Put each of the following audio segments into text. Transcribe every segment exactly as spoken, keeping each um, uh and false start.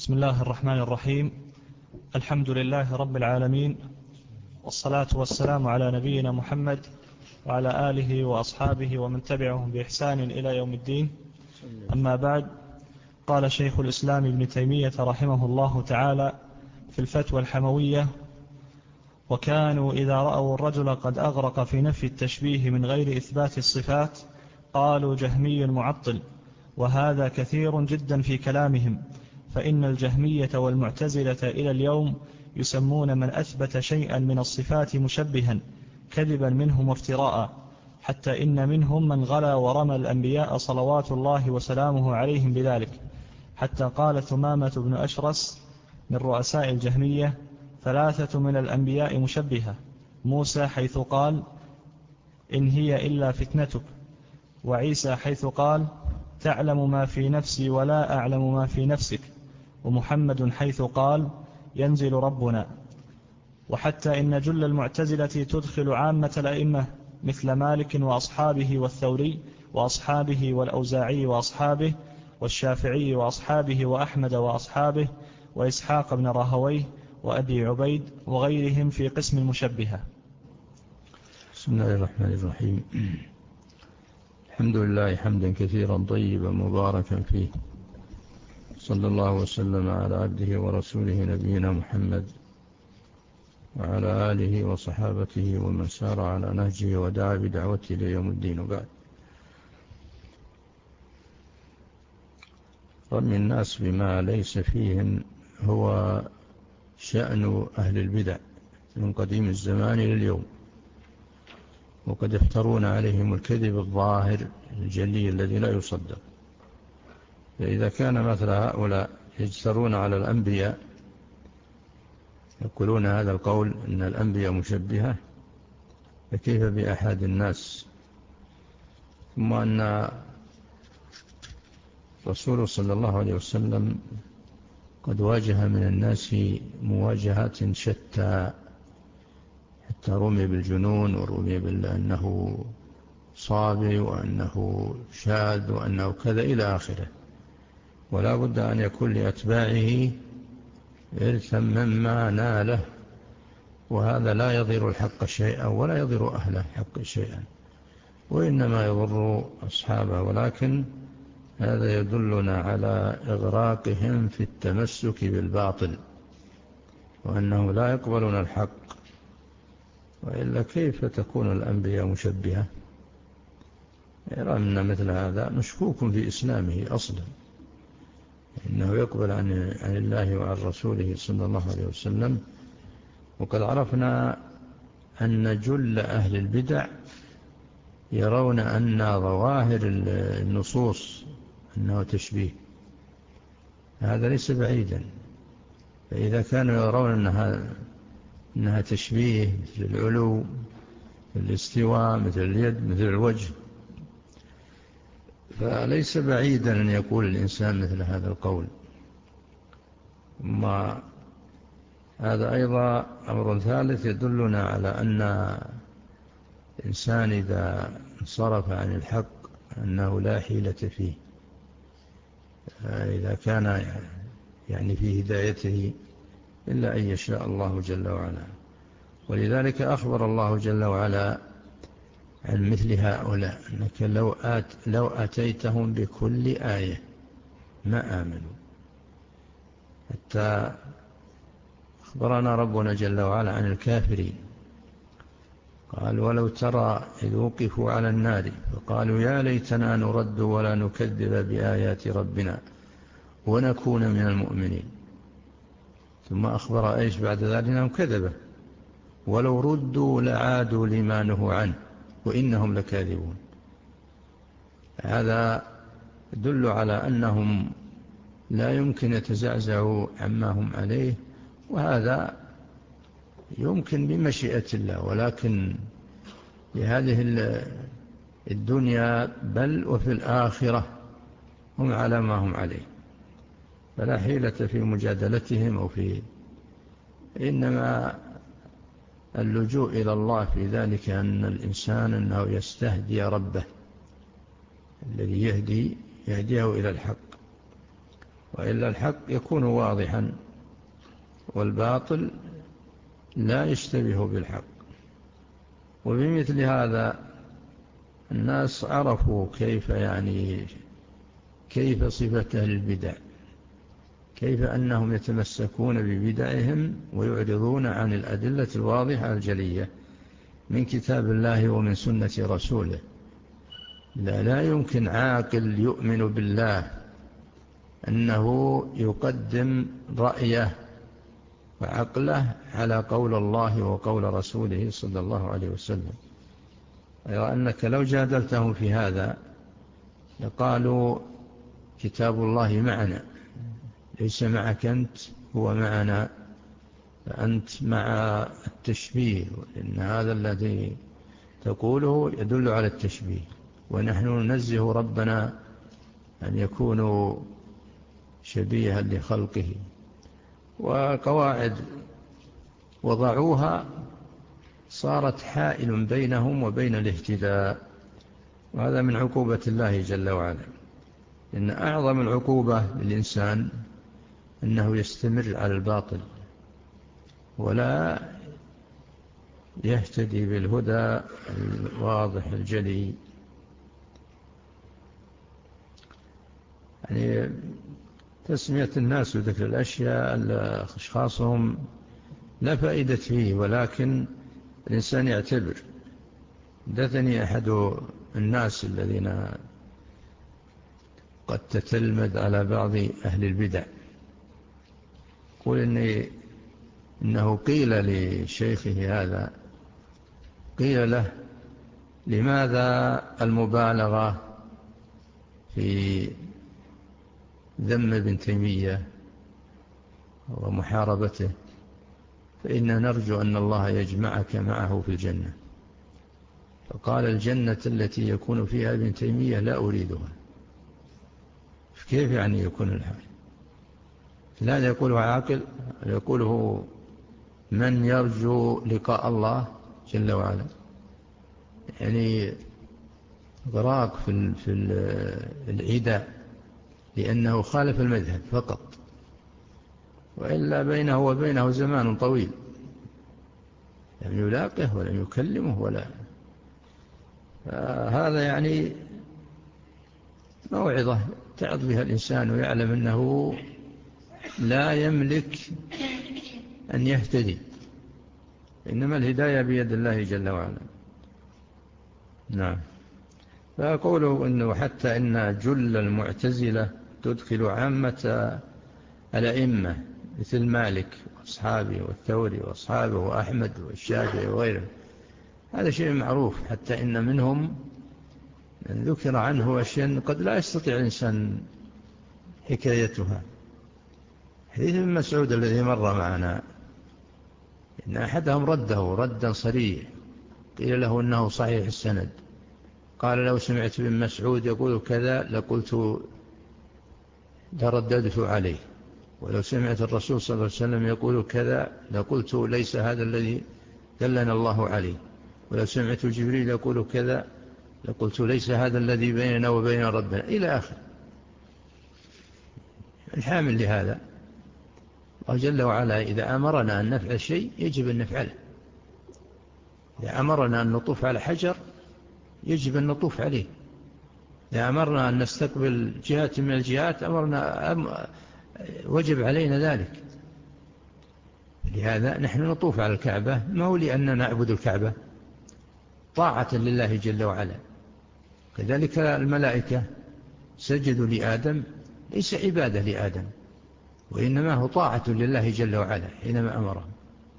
بسم الله الرحمن الرحيم. الحمد لله رب العالمين، والصلاة والسلام على نبينا محمد وعلى آله وأصحابه ومن تبعهم بإحسان إلى يوم الدين. أما بعد، قال شيخ الإسلام ابن تيمية رحمه الله تعالى في الفتوى الحموية: وكانوا إذا رأوا الرجل قد أغرق في نفي التشبيه من غير إثبات الصفات قالوا جهمي معطل، وهذا كثير جدا في كلامهم، فإن الجهمية والمعتزلة إلى اليوم يسمون من أثبت شيئا من الصفات مشبها كذبا منهم وافتراء، حتى إن منهم من غلا ورمى الأنبياء صلوات الله وسلامه عليهم بذلك، حتى قال ثمامة بن أشرس من رؤساء الجهمية: ثلاثة من الأنبياء مشبهة، موسى حيث قال: إن هي إلا فتنتك، وعيسى حيث قال: تعلم ما في نفسي ولا أعلم ما في نفسك، ومحمد حيث قال: ينزل ربنا. وحتى إن جل المعتزلة تدخل عامة الأئمة مثل مالك وأصحابه والثوري وأصحابه والأوزاعي وأصحابه والشافعي وأصحابه وأحمد وأصحابه وإسحاق بن راهويه وأبي عبيد وغيرهم في قسم المشبهة. بسم الله الرحمن الرحيم. الحمد لله حمدا كثيرا طيبا مباركا فيه، صلى الله وسلم على عبده ورسوله نبينا محمد وعلى آله وصحابته ومن سار على نهجه ودعا بدعوته ليوم الدين. وبعد، رمي الناس بما ليس فيهم هو شأن أهل البدع من قديم الزمان إلى اليوم، وقد يفترون عليهم الكذب الظاهر الجلي الذي لا يصدق. فإذا كان مثل هؤلاء يجترون على الأنبياء، يقولون هذا القول إن الأنبياء مشبهة، فكيف بأحد الناس؟ ثم أن رسول صلى الله عليه وسلم قد واجه من الناس مواجهات شتى، حتى رمي بالجنون ورمي بأنه صابي وأنه شاذ وأنه كذا إلى آخره، ولا بد أن يكون لأتباعه إرثا مما ناله، وهذا لا يضر الحق شيئا ولا يضر أهل الحق شيئا، وإنما يضر أصحابه. ولكن هذا يدلنا على إغراقهم في التمسك بالباطل، وأنه لا يقبلون الحق، وإلا كيف تكون الأنبياء مشبهة؟ يرى أن مثل هذا مشكوك في إسلامه أصلا، إنه يقبل عن, عن الله وعن رسوله صلى الله عليه وسلم. وقد عرفنا أن جل أهل البدع يرون أن ظواهر النصوص أنه تشبيه، هذا ليس بعيدا. فإذا كانوا يرون أنها, أنها تشبيه مثل العلو، مثل الاستواء، مثل اليد، مثل الوجه، فليس بعيدا أن يقول الإنسان مثل هذا القول. ما هذا أيضا أمر ثالث يدلنا على أن الإنسان إذا انصرف عن الحق أنه لا حيلة فيه، إذا كان يعني في هدايته إلا أن يشاء الله جل وعلا. ولذلك أخبر الله جل وعلا عن مثل هؤلاء: أنك لو, آت لو أتيتهم بكل آية ما آمنوا. حتى أخبرنا ربنا جل وعلا عن الكافرين، قال: ولو ترى إذ وقفوا على النار فقالوا يا ليتنا نرد ولا نكذب بآيات ربنا ونكون من المؤمنين. ثم أخبر إيش بعد ذلك؟ أنهم كذبوا، ولو ردوا لعادوا لما نهوا عنه وإنهم لكاذبون. هذا يدل على أنهم لا يمكن يتزعزعوا عما هم عليه، وهذا يمكن بمشيئة الله، ولكن لهذه الدنيا بل وفي الآخرة هم على ما هم عليه، فلا حيلة في مجادلتهم أو في إنما اللجوء إلى الله في ذلك أن الإنسان أنه يستهدي ربه الذي يهدي يهديه إلى الحق. وإلا الحق يكون واضحا والباطل لا يشتبه بالحق. وبمثل هذا الناس عرفوا كيف يعني كيف صفة أهل البدع، كيف أنهم يتمسكون ببدعهم ويعرضون عن الأدلة الواضحة الجلية من كتاب الله ومن سنة رسوله. لا, لا يمكن عاقل يؤمن بالله أنه يقدم رأيه وعقله على قول الله وقول رسوله صلى الله عليه وسلم. أي أنك لو جادلتهم في هذا لقالوا كتاب الله معنا ليس معك أنت، هو معنا، فأنت مع التشبيه، إن هذا الذي تقوله يدل على التشبيه، ونحن ننزه ربنا أن يكونوا شبيها لخلقه. وقواعد وضعوها صارت حائل بينهم وبين الاهتداء، وهذا من عقوبة الله جل وعلا. إن أعظم العقوبة للإنسان أنه يستمر على الباطل ولا يهتدي بالهدى الواضح الجلي. يعني تسمية الناس وذكر الأشياء أشخاصهم لا فائدة فيه، ولكن الإنسان يعتبر. حدثني أحد الناس الذين قد تتلمذ على بعض أهل البدع يقول إني إنه قيل لشيخه هذا، قيل له: لماذا المبالغة في ذم ابن تيمية ومحاربته؟ فإنا نرجو أن الله يجمعك معه في الجنة. فقال: الجنة التي يكون فيها ابن تيمية لا أريدها. كيف يعني يكون الحال؟ لا يقوله عاقل، يقوله من يرجو لقاء الله جل وعلا. يعني غراق في في العداء لأنه خالف المذهب فقط، وإلا بينه وبينه زمان طويل لم يلاقه ولم يكلمه ولا. هذا يعني موعظة تعظ بها الإنسان ويعلم أنه لا يملك أن يهتدي، إنما الهداية بيد الله جل وعلا. نعم. فأقوله أنه حتى إن جل المعتزلة تدخل عامة الأئمة مثل مالك وأصحابه والثوري وأصحابه وأحمد والشافعي وغيره، هذا شيء معروف. حتى إن منهم من ذكر عنه أشياء قد لا يستطيع الإنسان حكايتها. حديث ابن مسعود الذي مر معنا إن أحدهم رده ردا صريح، قيل له إنه صحيح السند، قال: لو سمعت ابن مسعود يقول كذا لقلت لرددت عليه، ولو سمعت الرسول صلى الله عليه وسلم يقول كذا لقلت ليس هذا الذي دلنا الله عليه، ولو سمعت جبريل يقول كذا لقلت ليس هذا الذي بيننا وبين ربنا، إلى آخر. الحامل لهذا الله جل وعلا إذا أمرنا أن نفعل شيء يجب أن نفعله. إذا أمرنا أن نطوف على حجر يجب أن نطوف عليه. إذا أمرنا أن نستقبل جهة من الجهات أمرنا أم وجب علينا ذلك. لهذا نحن نطوف على الكعبة ما هو لأننا نعبد الكعبة، طاعة لله جل وعلا. كذلك الملائكة سجدوا لآدم ليس عبادة لآدم، وإنما هو طاعة لله جل وعلا حينما أمرهم.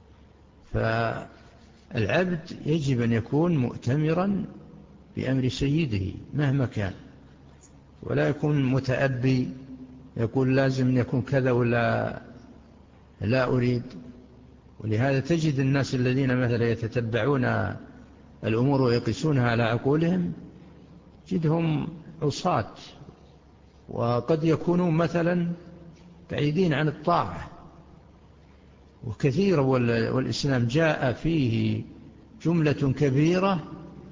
فالعبد يجب أن يكون مؤتمرا بأمر سيده مهما كان، ولا يكون متأبي يقول لازم أن يكون كذا ولا لا أريد. ولهذا تجد الناس الذين مثلا يتتبعون الأمور ويقيسونها على عقولهم جدهم عصاة، وقد يكونوا مثلا بعيدين عن الطاعة. وكثيرا والإسلام جاء فيه جملة كبيرة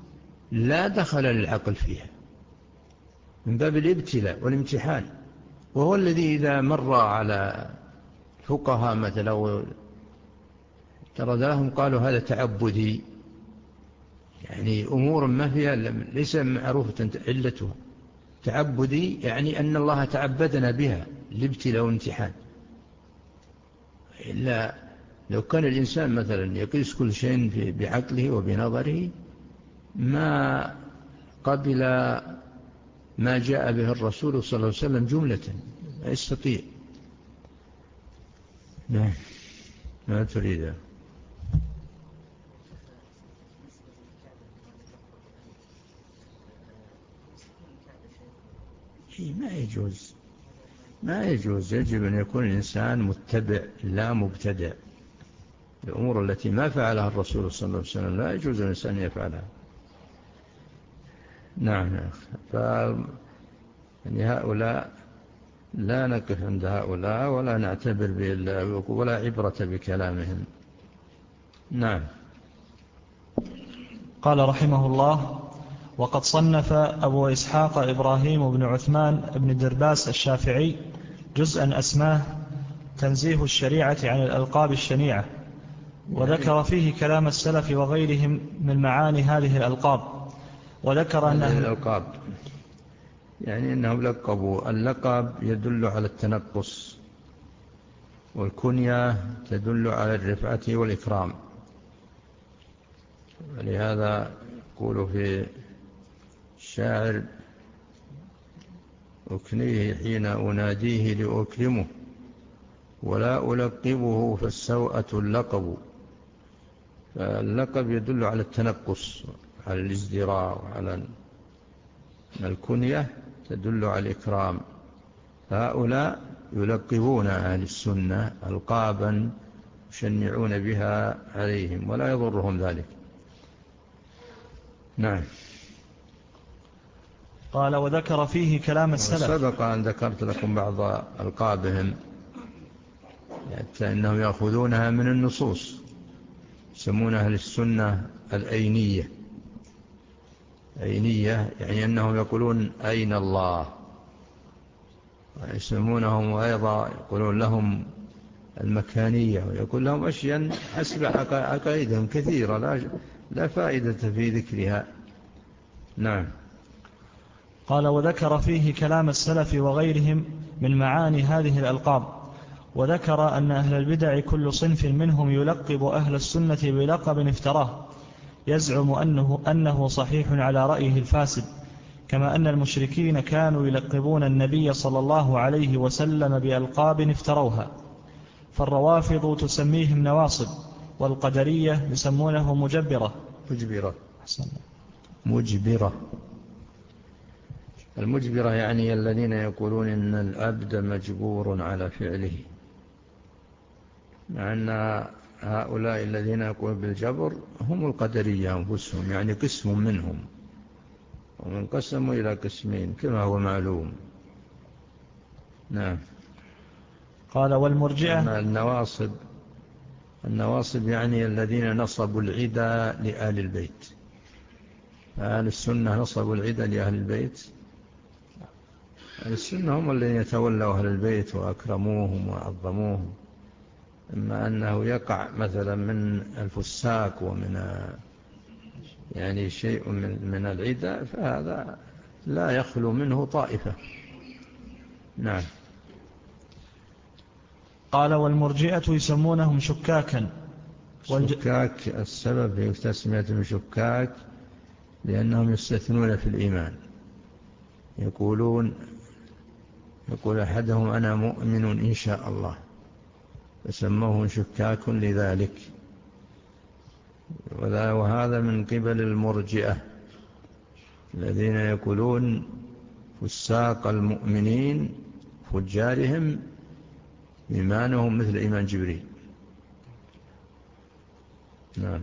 لا دخل للعقل فيها من باب الابتلاء والامتحان. وهو الذي إذا مر على فقهاء مثلا ترى لهم قالوا هذا تعبدي، يعني أمور ما فيها ليس معروفة علتها، تعبدي يعني أن الله تعبدنا بها لابتلاء وامتحان. إلا لو كان الإنسان مثلا يقيس كل شيء بعقله وبنظره ما قبل ما جاء به الرسول صلى الله عليه وسلم جملة، لا يستطيع. نعم، ما تريد. ما يجوز، ما يجوز، يجب أن يكون الإنسان متبع لا مبتدع. الأمور التي ما فعلها الرسول صلى الله عليه وسلم لا يجوز الإنسان يفعلها. نعم يا أخي، ف يعني هؤلاء لا نقف عند هؤلاء ولا نعتبر ولا عبرة بكلامهم. نعم. قال رحمه الله: وقد صنف أبو إسحاق إبراهيم بن عثمان بن درباس الشافعي جزءا أسماه تنزيه الشريعة عن الألقاب الشنيعة، وذكر فيه كلام السلف وغيرهم من معاني هذه الألقاب، وذكر أن هذه الألقاب يعني أنهم لقبوا. اللقب يدل على التنقص، والكنية تدل على الرفعة والإكرام. ولهذا يقول في الشاعر: أكنيه حين أناديه لأكرمه، ولا ألقبه فالسوءة اللقب. فاللقب يدل على التنقص، على الازدراء، وعلى الكنية تدل على الإكرام. هؤلاء يلقبون أهل السنة ألقابا يشنعون بها عليهم ولا يضرهم ذلك. نعم. قال: وذكر فيه كلام السلف. سبق أن ذكرت لكم بعض ألقابهم، حتى إنهم يأخذونها من النصوص، يسمون أهل السنة الأينية. أينية يعني أنهم يقولون أين الله، ويسمونهم أيضا يقولون لهم المكانية، ويقول لهم أشياء حسب عقائدهم كثيرة لا, لا فائدة في ذكرها. نعم. قال: وذكر فيه كلام السلف وغيرهم من معاني هذه الألقاب، وذكر أن أهل البدع كل صنف منهم يلقب أهل السنة بلقب افتراه، يزعم أنه, أنه صحيح على رأيه الفاسد، كما أن المشركين كانوا يلقبون النبي صلى الله عليه وسلم بألقاب افتروها. فالروافض تسميهم نواصب، والقدرية يسمونه مجبرة. مجبرة. مجبرة. المجبرة يعني الذين يقولون إن العبد مجبور على فعله، مع أن هؤلاء الذين يقولون بالجبر هم القدرية أنفسهم، يعني قسم منهم، ومنقسموا إلى قسمين كما هو معلوم. نعم. قال: والمرجئة. النواصب، النواصب يعني الذين نصبوا العدى لآل البيت. أهل السنة نصبوا العدى لأهل البيت. أهل السنة هم الذين يتولوا أهل البيت وأكرموهم وعظموهم. إما أنه يقع مثلا من الفساق ومن يعني شيء من, من العدى، فهذا لا يخلو منه طائفة. نعم. قال: والمرجئة يسمونهم شكاكا. شكاك السبب في تسميتهم شكاك لأنهم يستثنون في الإيمان، يقولون يقول أحدهم أنا مؤمن إن شاء الله، فسموهم شكاك لذلك. وهذا من قبل المرجئة الذين يقولون فساق المؤمنين فجارهم إيمانهم مثل إيمان جبريل. نعم.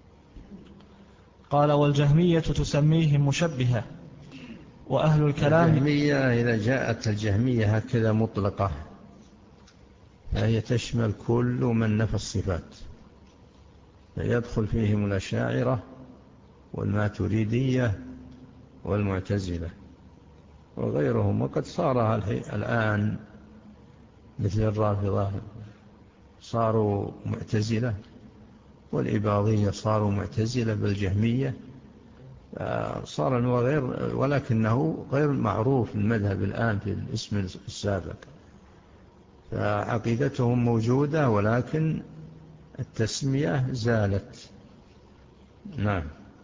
قال: والجهمية تسميهم مشبهة، وأهل الكلام. الجهمية إذا جاءت الجهمية هكذا مطلقة فهي تشمل كل من نفى الصفات، فيدخل فيهم الأشاعرة والماتريدية والمعتزلة وغيرهم. وقد صار الآن مثل الرافضة صاروا معتزلة، والإباضية صاروا معتزلة بالجهمية، صار غير، ولكنه غير معروف المذهب الآن في الاسم السابق، فعقيدتهم موجودة ولكن التسمية زالت. نعم.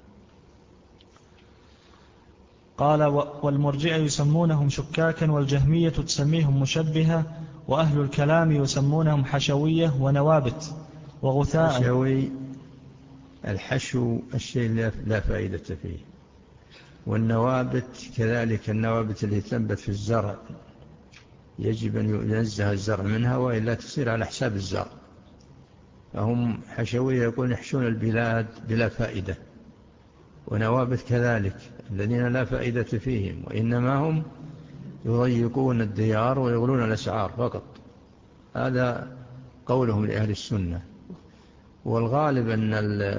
قال والمرجئة يسمونهم شكاكا، والجهمية تسميهم مشبهة، وأهل الكلام يسمونهم حشوية ونوابت وغثاء. حشوي الحشو الشيء لا فائدة فيه، والنوابت كذلك، النوابت التي تنبت في الزرع يجب أن ينزه الزرع منها وإلا تصير على حساب الزرع. فهم حشوية يقولون يحشون البلاد بلا فائدة، ونوابت كذلك الذين لا فائدة فيهم، وإنما هم يضيقون الديار ويغلون الأسعار فقط. هذا قولهم لأهل السنة. والغالب أن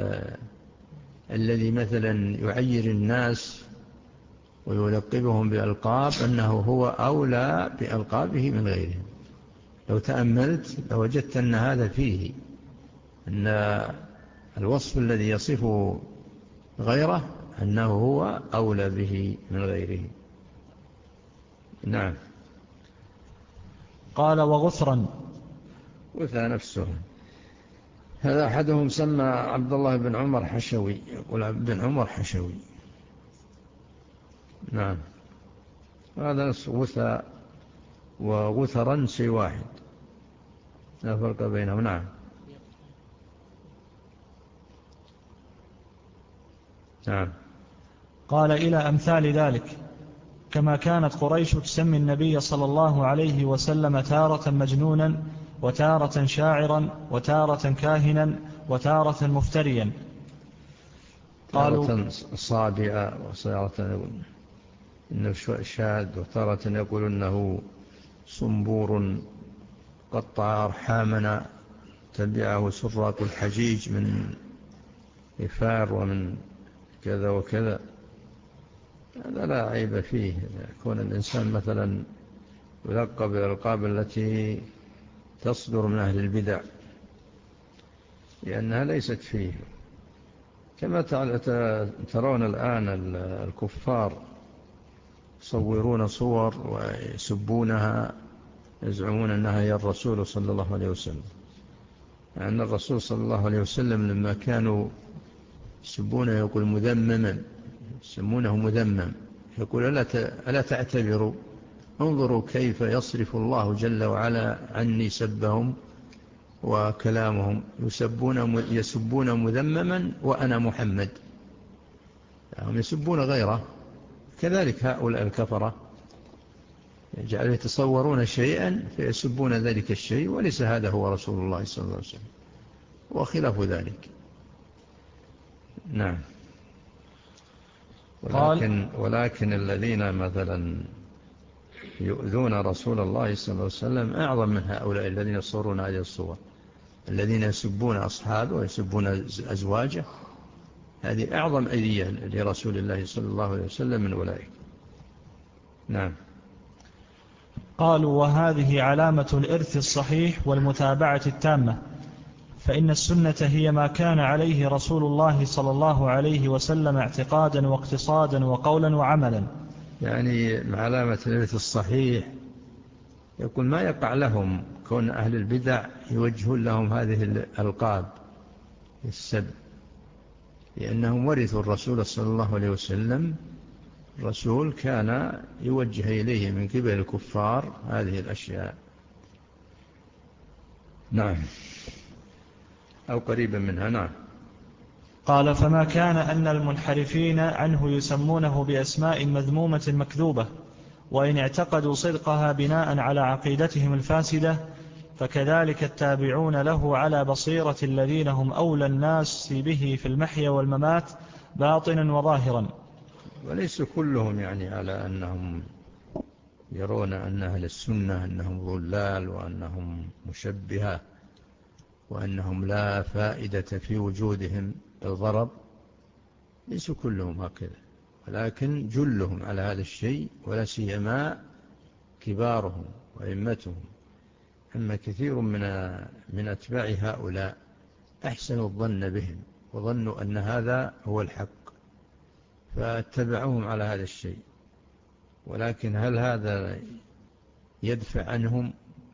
الذي مثلا يعير الناس ويلقبهم بألقاب أنه هو أولى بألقابه من غيرهم. لو تأملت لوجدت أن هذا فيه، أن الوصف الذي يصفه غيره أنه هو أولى به من غيره. نعم. قال وغثرا. غثى نفسه. هذا أحدهم سمى عبد الله بن عمر حشوي، يقول بن عمر حشوي. نعم. هذا غثى وغثرا شيء واحد، لا فرق بينهم. نعم. نعم. قال إلى أمثال ذلك، كما كانت قريش تسمي النبي صلى الله عليه وسلم تارة مجنونا، وتارة شاعرا، وتارة كاهنا، وتارة مفتريا. تارة صابئة، وتارة إنه شاد، وتارة يقول إنه صنبور قطع أرحامنا تبعه سراق الحجيج من إفار ومن كذا وكذا. هذا لا عيب فيه. يكون الإنسان مثلا يلقب بالألقاب التي تصدر من أهل البدع، لأنها ليست فيه. كما ترون الآن الكفار يصورون صور ويسبونها، يزعمون أنها هي الرسول صلى الله عليه وسلم، أن الرسول صلى الله عليه وسلم لما كانوا يسبونه يقول مذمما، يسمونه مذمم، يقول ألا تعتبروا، انظروا كيف يصرف الله جل وعلا عني سبهم وكلامهم، يسبون, يسبون مذمما وأنا محمد. هم يسبون غيره. كذلك هؤلاء الكفرة يجعلوا يتصورون شيئا فيسبون ذلك الشيء، وليس هذا هو رسول الله صلى الله عليه وسلم وخلاف ذلك. نعم. ولكن, ولكن الذين مثلا يؤذون رسول الله صلى الله عليه وسلم أعظم من هؤلاء الذين يصورون هذه الصور، الذين يسبون أصحابه ويسبون أزواجه. هذه أعظم أذية لرسول الله صلى الله عليه وسلم من أولئك. نعم. قالوا وهذه علامة الإرث الصحيح والمتابعة التامة، فإن السنة هي ما كان عليه رسول الله صلى الله عليه وسلم اعتقادا واقتصادا وقولا وعملا. يعني علامة الإرث الصحيح يقول ما يقع لهم كون أهل البدع يوجهون لهم هذه الألقاب السب، لأنهم ورثوا الرسول صلى الله عليه وسلم. الرسول كان يوجه إليه من قبل الكفار هذه الأشياء. نعم. أو قريبا منها. نعم. قال فما كان أن المنحرفين عنه يسمونه بأسماء مذمومة مكذوبة، وإن اعتقدوا صدقها بناء على عقيدتهم الفاسدة، فكذلك التابعون له على بصيرة الذين هم أولى الناس به في المحيا والممات باطنا وظاهرا. وليس كلهم يعني على أنهم يرون أن أهل السنة أنهم ضلال وأنهم مشبهة وأنهم لا فائدة في وجودهم الضرب، ليس كلهم هكذا. ولكن جلهم على هذا الشيء، ولا سيما كبارهم وأئمتهم. أما كثير من من أتباع هؤلاء أحسنوا الظن بهم وظنوا أن هذا هو الحق فاتبعوهم على هذا الشيء. ولكن هل هذا يدفع عنهم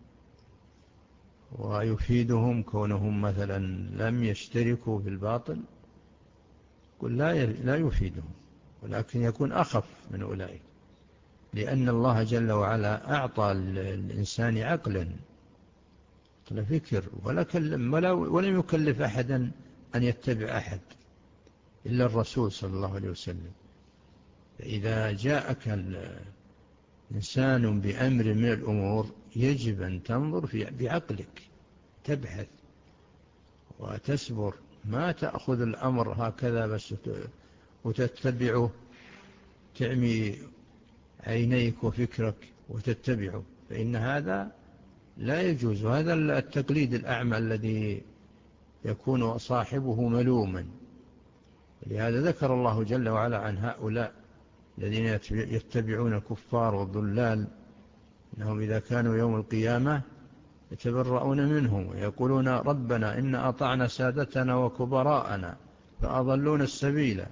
ويفيدهم كونهم مثلا لم يشتركوا في الباطل؟ قل لا لا يفيدهم، ولكن يكون أخف من أولئك، لأن الله جل وعلا أعطى الإنسان عقلا فكر ولا كلم ولا ولم يكلف أحدا أن يتبع أحد إلا الرسول صلى الله عليه وسلم. فإذا جاءك إنسان بأمر من الأمور يجب أن تنظر في بعقلك، تبحث وتسبر، ما تأخذ الأمر هكذا بس وتتبعه، تعمي عينيك وفكرك وتتبعه، فإن هذا لا يجوز. هذا التقليد الأعمى الذي يكون صاحبه ملوما. لهذا ذكر الله جل وعلا عن هؤلاء الذين يتبعون الكفار والضلال إنهم إذا كانوا يوم القيامة يتبرؤون منهم ويقولون ربنا إن أطعنا سادتنا وكبراءنا فأضلون السبيل.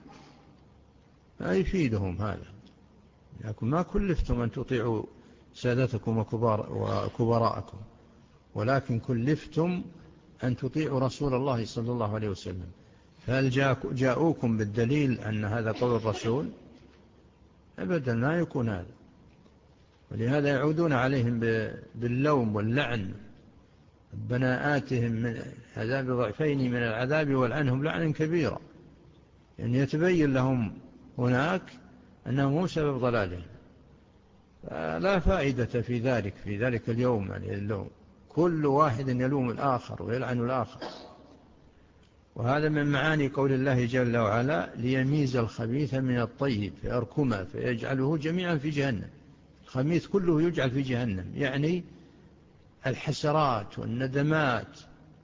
ما يفيدهم هذا، لكن ما كلفتم أن تطيعوا سادتكم وكبراءكم، ولكن كلفتم أن تطيعوا رسول الله صلى الله عليه وسلم. فهل جاءوكم بالدليل أن هذا قول الرسول؟ أبدا لا يكون هذا. ولهذا يعودون عليهم باللوم واللعن، ربنا آتهم من عذاب ضعفين من العذاب والعنهم لعنا كبيرا، يعني يتبين لهم هناك أنه مو سبب ضلالهم. لا فائدة في ذلك في ذلك اليوم، يعني اللوم كل واحد يلوم الآخر ويلعن الآخر. وهذا من معاني قول الله جل وعلا ليميز الخبيث من الطيب فيركمه فيجعله جميعا في جهنم. الخبيث كله يجعل في جهنم، يعني الحسرات والندمات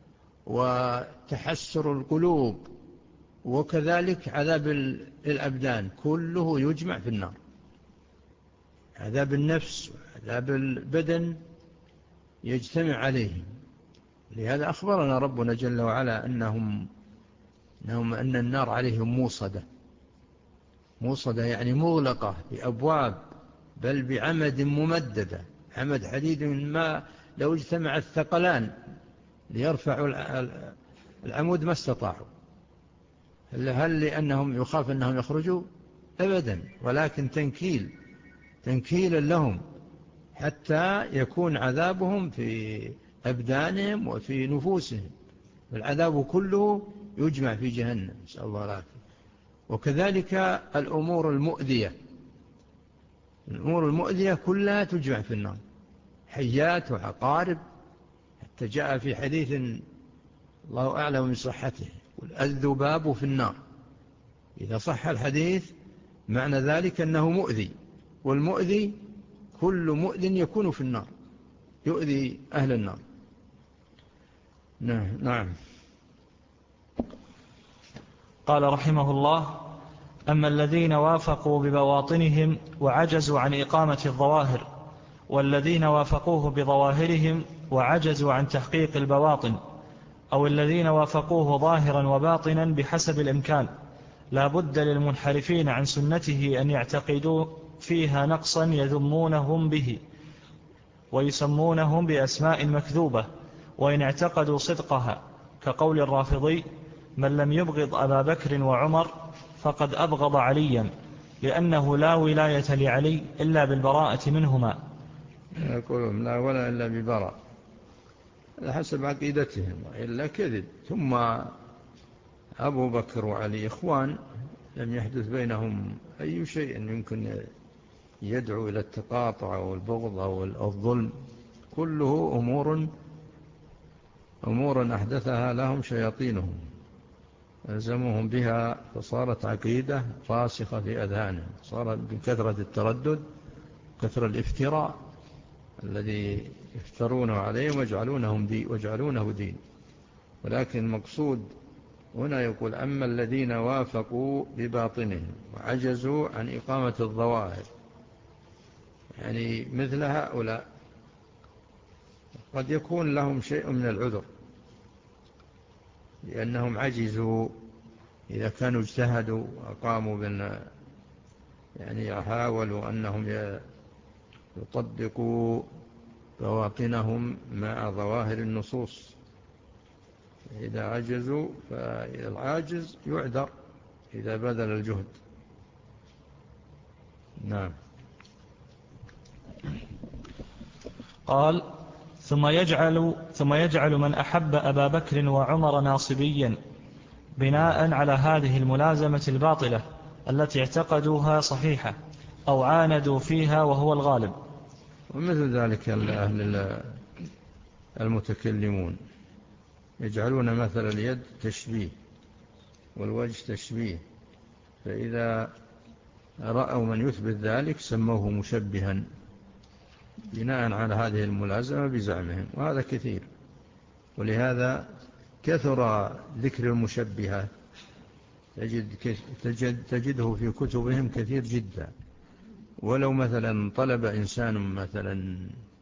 وتحسر القلوب وكذلك عذاب الأبدان كله يجمع في النار. عذاب النفس وعذاب البدن يجتمع عليهم. لهذا أخبرنا ربنا جل وعلا أنهم, أنهم أن النار عليهم موصدة. موصدة يعني مغلقة بأبواب، بل بعمد ممددة، عمد حديد ما لو اجتمع الثقلان ليرفعوا العمود ما استطاعوا. هل لأنهم يخاف أنهم يخرجوا؟ أبدا، ولكن تنكيل تنكيلا لهم حتى يكون عذابهم في أبدانهم وفي نفوسهم. العذاب كله يجمع في جهنم، نسأل الله العافية. وكذلك الأمور المؤذية، الأمور المؤذية كلها تجمع في النار، حيات وعقارب، حتى جاء في حديث الله أعلم من صحته الذباب في النار. إذا صح الحديث معنى ذلك أنه مؤذي، والمؤذي كل مؤذي يكون في النار، يؤذي أهل النار. نعم. قال رحمه الله: أما الذين وافقوا ببواطنهم وعجزوا عن إقامة الظواهر، والذين وافقوه بظواهرهم وعجزوا عن تحقيق البواطن، أو الذين وافقوه ظاهرا وباطنا بحسب الإمكان، لا بد للمنحرفين عن سنته أن يعتقدوا فيها نقصا يذمونهم به ويسمونهم بأسماء مكذوبة، وإن اعتقدوا صدقها، كقول الرافضي: من لم يبغض أبا بكر وعمر فقد أبغض عليا، لأنه لا ولاية لعلي إلا بالبراءة منهما. يقولون لا ولا إلا ببراء، حسب عقيدتهم، إلا كذب. ثم أبو بكر وعلي إخوان، لم يحدث بينهم أي شيء يمكن يدعو إلى التقاطع أو البغض أو الظلم، كله أمور أمور أحدثها لهم شياطينهم ألزموهم بها، فصارت عقيدة راسخة في أذهانهم، صارت بكثرة التردد، كثرة الافتراء الذي يفترونه عليهم ويجعلونه دين. ولكن المقصود هنا يقول أما الذين وافقوا بباطنهم وعجزوا عن إقامة الظواهر، يعني مثل هؤلاء قد يكون لهم شيء من العذر لأنهم عجزوا، إذا كانوا اجتهدوا وقاموا بأن يعني حاولوا أنهم يطبقوا بواطنهم مع ظواهر النصوص، إذا عجزوا فالعاجز يعذر إذا بذل الجهد. نعم. قال ثم يجعل, ثم يجعل من أحب أبا بكر وعمر ناصبيا بناء على هذه الملازمة الباطلة التي اعتقدوها صحيحة أو عاندوا فيها وهو الغالب. ومثل ذلك أهل المتكلمون يجعلون مثل اليد تشبيه والوجه تشبيه، فإذا رأوا من يثبت ذلك سموه مشبها بناء على هذه الملازمة بزعمهم، وهذا كثير، ولهذا كثر ذكر المشبهات، تجد تجد تجده في كتبهم كثير جدا. ولو مثلا طلب إنسان مثلا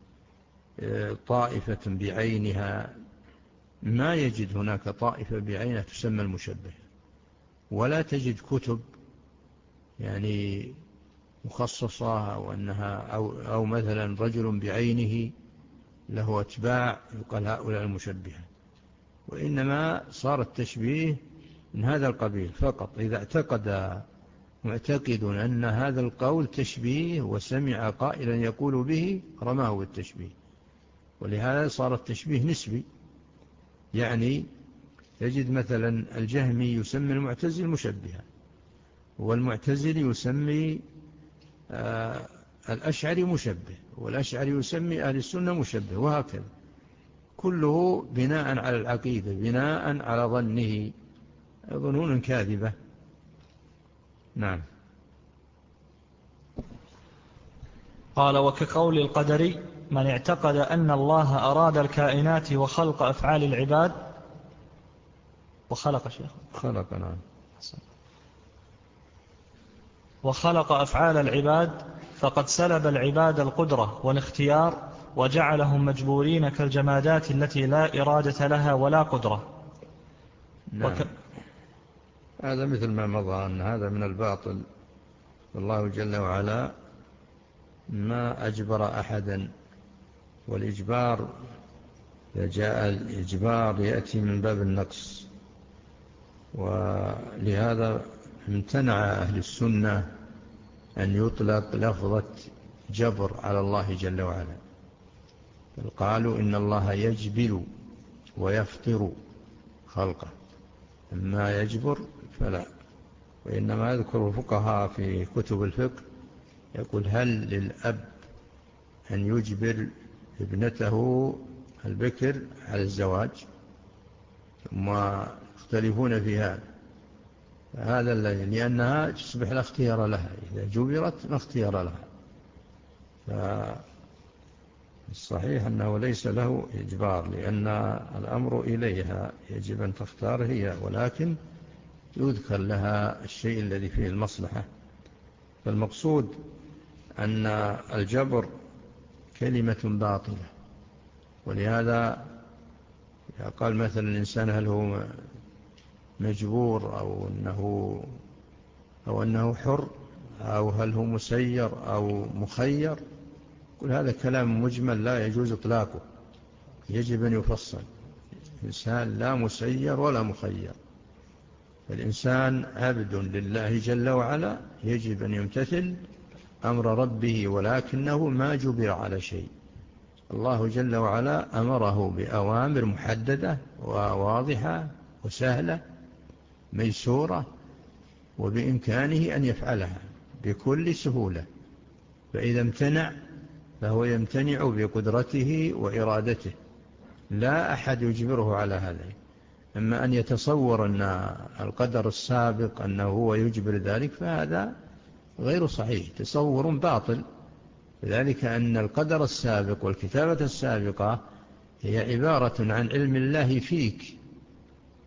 طائفة بعينها ما يجد هناك طائفة بعينها تسمى المشبه، ولا تجد كتب يعني مخصصة أو, أنها أو, أو مثلا رجل بعينه له أتباع يقال هؤلاء المشبهة، وإنما صار التشبيه من هذا القبيل فقط. إذا اعتقد معتقد أن هذا القول تشبيه وسمع قائلا يقول به رماه بالتشبيه، ولهذا صار التشبيه نسبي. يعني يجد مثلا الجهمي يسمي المعتزل مشبها، والمعتزل يسمي آه الأشعري مشبه، والأشعري يسمي أهل السنة مشبه، وهكذا كله بناء على العقيدة، بناء على ظنه، ظنون كاذبة. نعم. قال وكقول القدري من اعتقد أن الله أراد الكائنات وخلق أفعال العباد وخلق شيخ خلق نعم وخلق أفعال العباد فقد سلب العباد القدرة والاختيار وجعلهم مجبورين كالجمادات التي لا إرادة لها ولا قدرة. نعم. وك... هذا مثل ما مضى أن هذا من الباطل. الله جل وعلا ما أجبر أحدا، والإجبار إذا جاء الإجبار يأتي من باب النقص، ولهذا امتنع أهل السنة أن يطلق لفظة جبر على الله جل وعلا، بل قالوا إن الله يجبل ويفطر خلقه، أما يجبر فلا. وإنما يذكر الفقهاء في كتب الفقه يقول هل للأب أن يجبر ابنته البكر على الزواج؟ ثم يختلفون في هذا هذا الذي لأنها تصبح لا اختيار لها، إذا جبرت لا اختيار لها. فالصحيح أنه ليس له إجبار، لأن الأمر إليها، يجب أن تختار هي، ولكن يذكر لها الشيء الذي فيه المصلحة. فالمقصود أن الجبر كلمة باطلة، ولهذا قال مثلا الإنسان هل هو مجبور أو أنه, أو أنه حر أو هل هو مسير أو مخير، كل هذا كلام مجمل لا يجوز إطلاقه، يجب أن يفصل. الإنسان لا مسير ولا مخير، الإنسان عبد لله جل وعلا، يجب أن يمتثل أمر ربه، ولكنه ما جبر على شيء. الله جل وعلا أمره بأوامر محددة وواضحة وسهلة ميسورة، وبإمكانه أن يفعلها بكل سهولة، فإذا امتنع فهو يمتنع بقدرته وإرادته، لا أحد يجبره على هذا. أما أن يتصور أن القدر السابق أنه هو يجبر ذلك فهذا غير صحيح، تصور باطل. ذلك أن القدر السابق والكتابة السابقة هي عبارة عن علم الله فيك،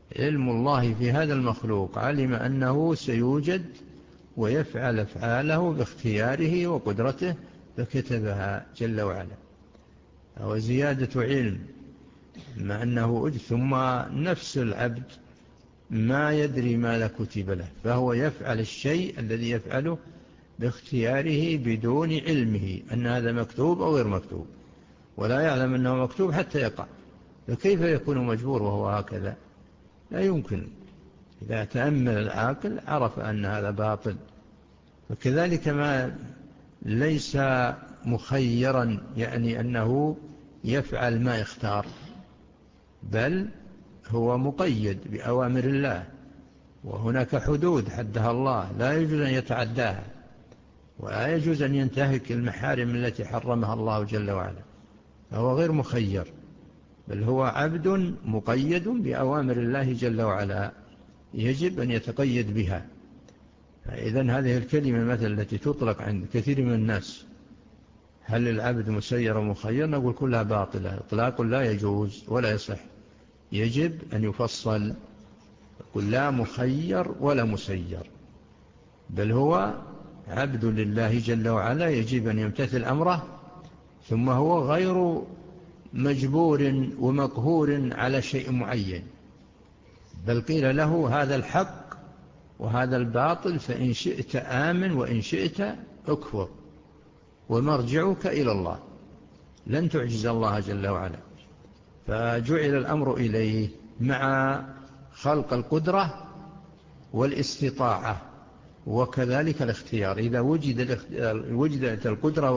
علم الله في هذا المخلوق، علم أنه سيوجد ويفعل أفعاله باختياره وقدرته فكتبها جل وعلا. أو زيادة علم مع أنه أجد، ثم نفس العبد ما يدري ما لا كتب له، فهو يفعل الشيء الذي يفعله باختياره بدون علمه أن هذا مكتوب أو غير مكتوب، ولا يعلم أنه مكتوب حتى يقع. فكيف يكون مجبور وهو هكذا؟ لا يمكن. إذا تأمل العاقل عرف أن هذا باطل. وكذلك ما ليس مخيرا، يعني أنه يفعل ما يختار، بل هو مقيد بأوامر الله، وهناك حدود حدها الله لا يجوز أن يتعداها، ولا يجوز أن ينتهك المحارم التي حرمها الله جل وعلا. فهو غير مخير، بل هو عبد مقيد بأوامر الله جل وعلا يجب أن يتقيد بها. فإذن هذه الكلمة مثل التي تطلق عند كثير من الناس، هل العبد مسير ومخير؟ نقول كلها باطلة، إطلاق لا يجوز ولا يصح. يجب أن يفصل، يقول لا مخير ولا مسير، بل هو عبد لله جل وعلا يجب أن يمتثل أمره، ثم هو غير مجبور ومقهور على شيء معين، بل قيل له هذا الحق وهذا الباطل، فإن شئت آمن وإن شئت أكفر، ومرجعك إلى الله، لن تعجز الله جل وعلا. فجعل الأمر إليه مع خلق القدرة والاستطاعة، وكذلك الاختيار. إذا وجد وجدت القدرة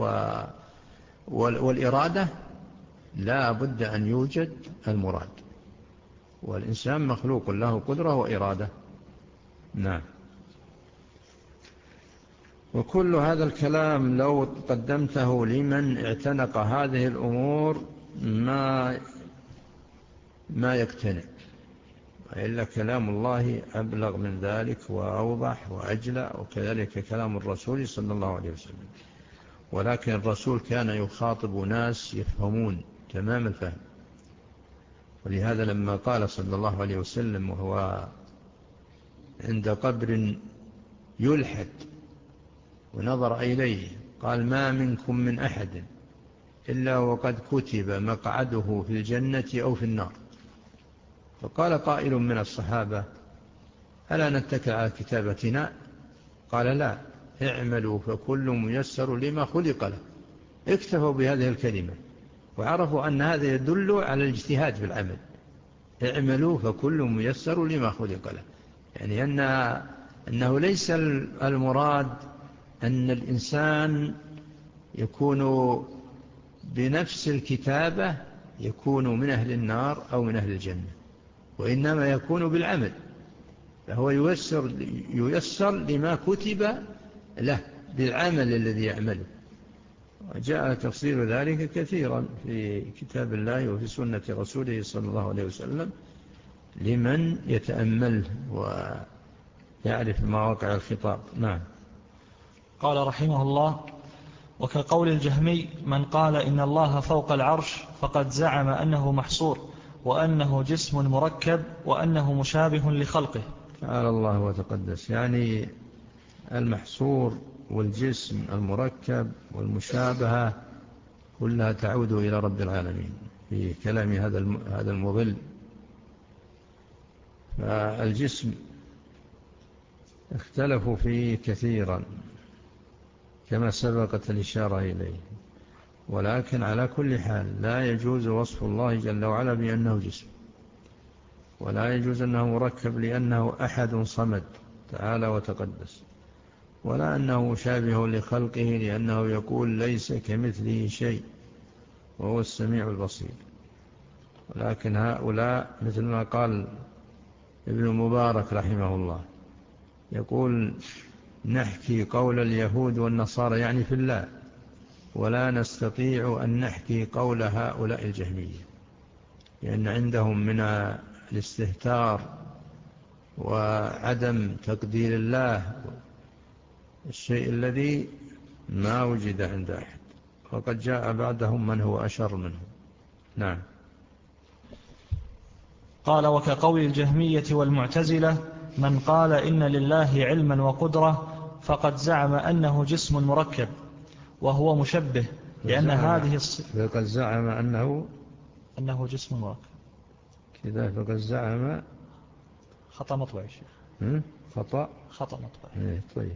والإرادة لا بد أن يوجد المراد، والإنسان مخلوق له قدرة وإرادة. نعم. وكل هذا الكلام لو قدمته لمن اعتنق هذه الأمور ما ما يقتنع، إلا كلام الله أبلغ من ذلك وأوضح وأجلى، وكذلك كلام الرسول صلى الله عليه وسلم. ولكن الرسول كان يخاطب ناس يفهمون تمام الفهم، ولهذا لما قال صلى الله عليه وسلم وهو عند قبر يلحد ونظر إليه قال ما منكم من أحد إلا وقد كتب مقعده في الجنة أو في النار. فقال قائل من الصحابة ألا نتكل على كتابتنا؟ قال لا، اعملوا فكل ميسر لما خلق له. اكتفوا بهذه الكلمة وعرفوا أن هذا يدل على الاجتهاد في العمل. اعملوا فكل ميسر لما خلق له، يعني أن أنه ليس المراد أن الإنسان يكون بنفس الكتابة يكون من أهل النار أو من أهل الجنة، وإنما يكون بالعمل، فهو ييسر, ييسر لما كتب له بالعمل الذي يعمله. وجاء تفصيل ذلك كثيرا في كتاب الله وفي سنة رسوله صلى الله عليه وسلم لمن يتأمل ويعرف مواقع الخطاب. نعم. قال رحمه الله: وكقول الجهمي من قال إن الله فوق العرش فقد زعم أنه محصور، وأنه جسم مركب، وأنه مشابه لخلقه. تعالى الله وتقدس. يعني المحصور والجسم المركب والمشابهة كلها تعود إلى رب العالمين في كلام هذا المضل. فالجسم اختلفوا فيه كثيرا كما سبقت الإشارة إليه، ولكن على كل حال لا يجوز وصف الله جل وعلا بأنه جسم، ولا يجوز أنه مركب لأنه أحد صمد تعالى وتقدس، ولا أنه مشابه لخلقه لأنه يقول ليس كمثله شيء وهو السميع البصير. ولكن هؤلاء مثل ما قال ابن مبارك رحمه الله يقول نحكي قول اليهود والنصارى يعني في الله، ولا نستطيع أن نحكي قول هؤلاء الجهمية، لأن عندهم من الاستهتار وعدم تقدير الله الشيء الذي ما وجد عند أحد، وقد جاء بعدهم من هو أشر منهم. نعم. قال وكقول الجهمية والمعتزلة من قال إن لله علما وقدرة فقد زعم أنه جسم مركب وهو مشبه لأن هذه الصفة فقد زعم أنه أنه جسم مركب كذا فقد زعم خطأ مطبعي شيخ خطأ خطأ مطبعي إيه طيب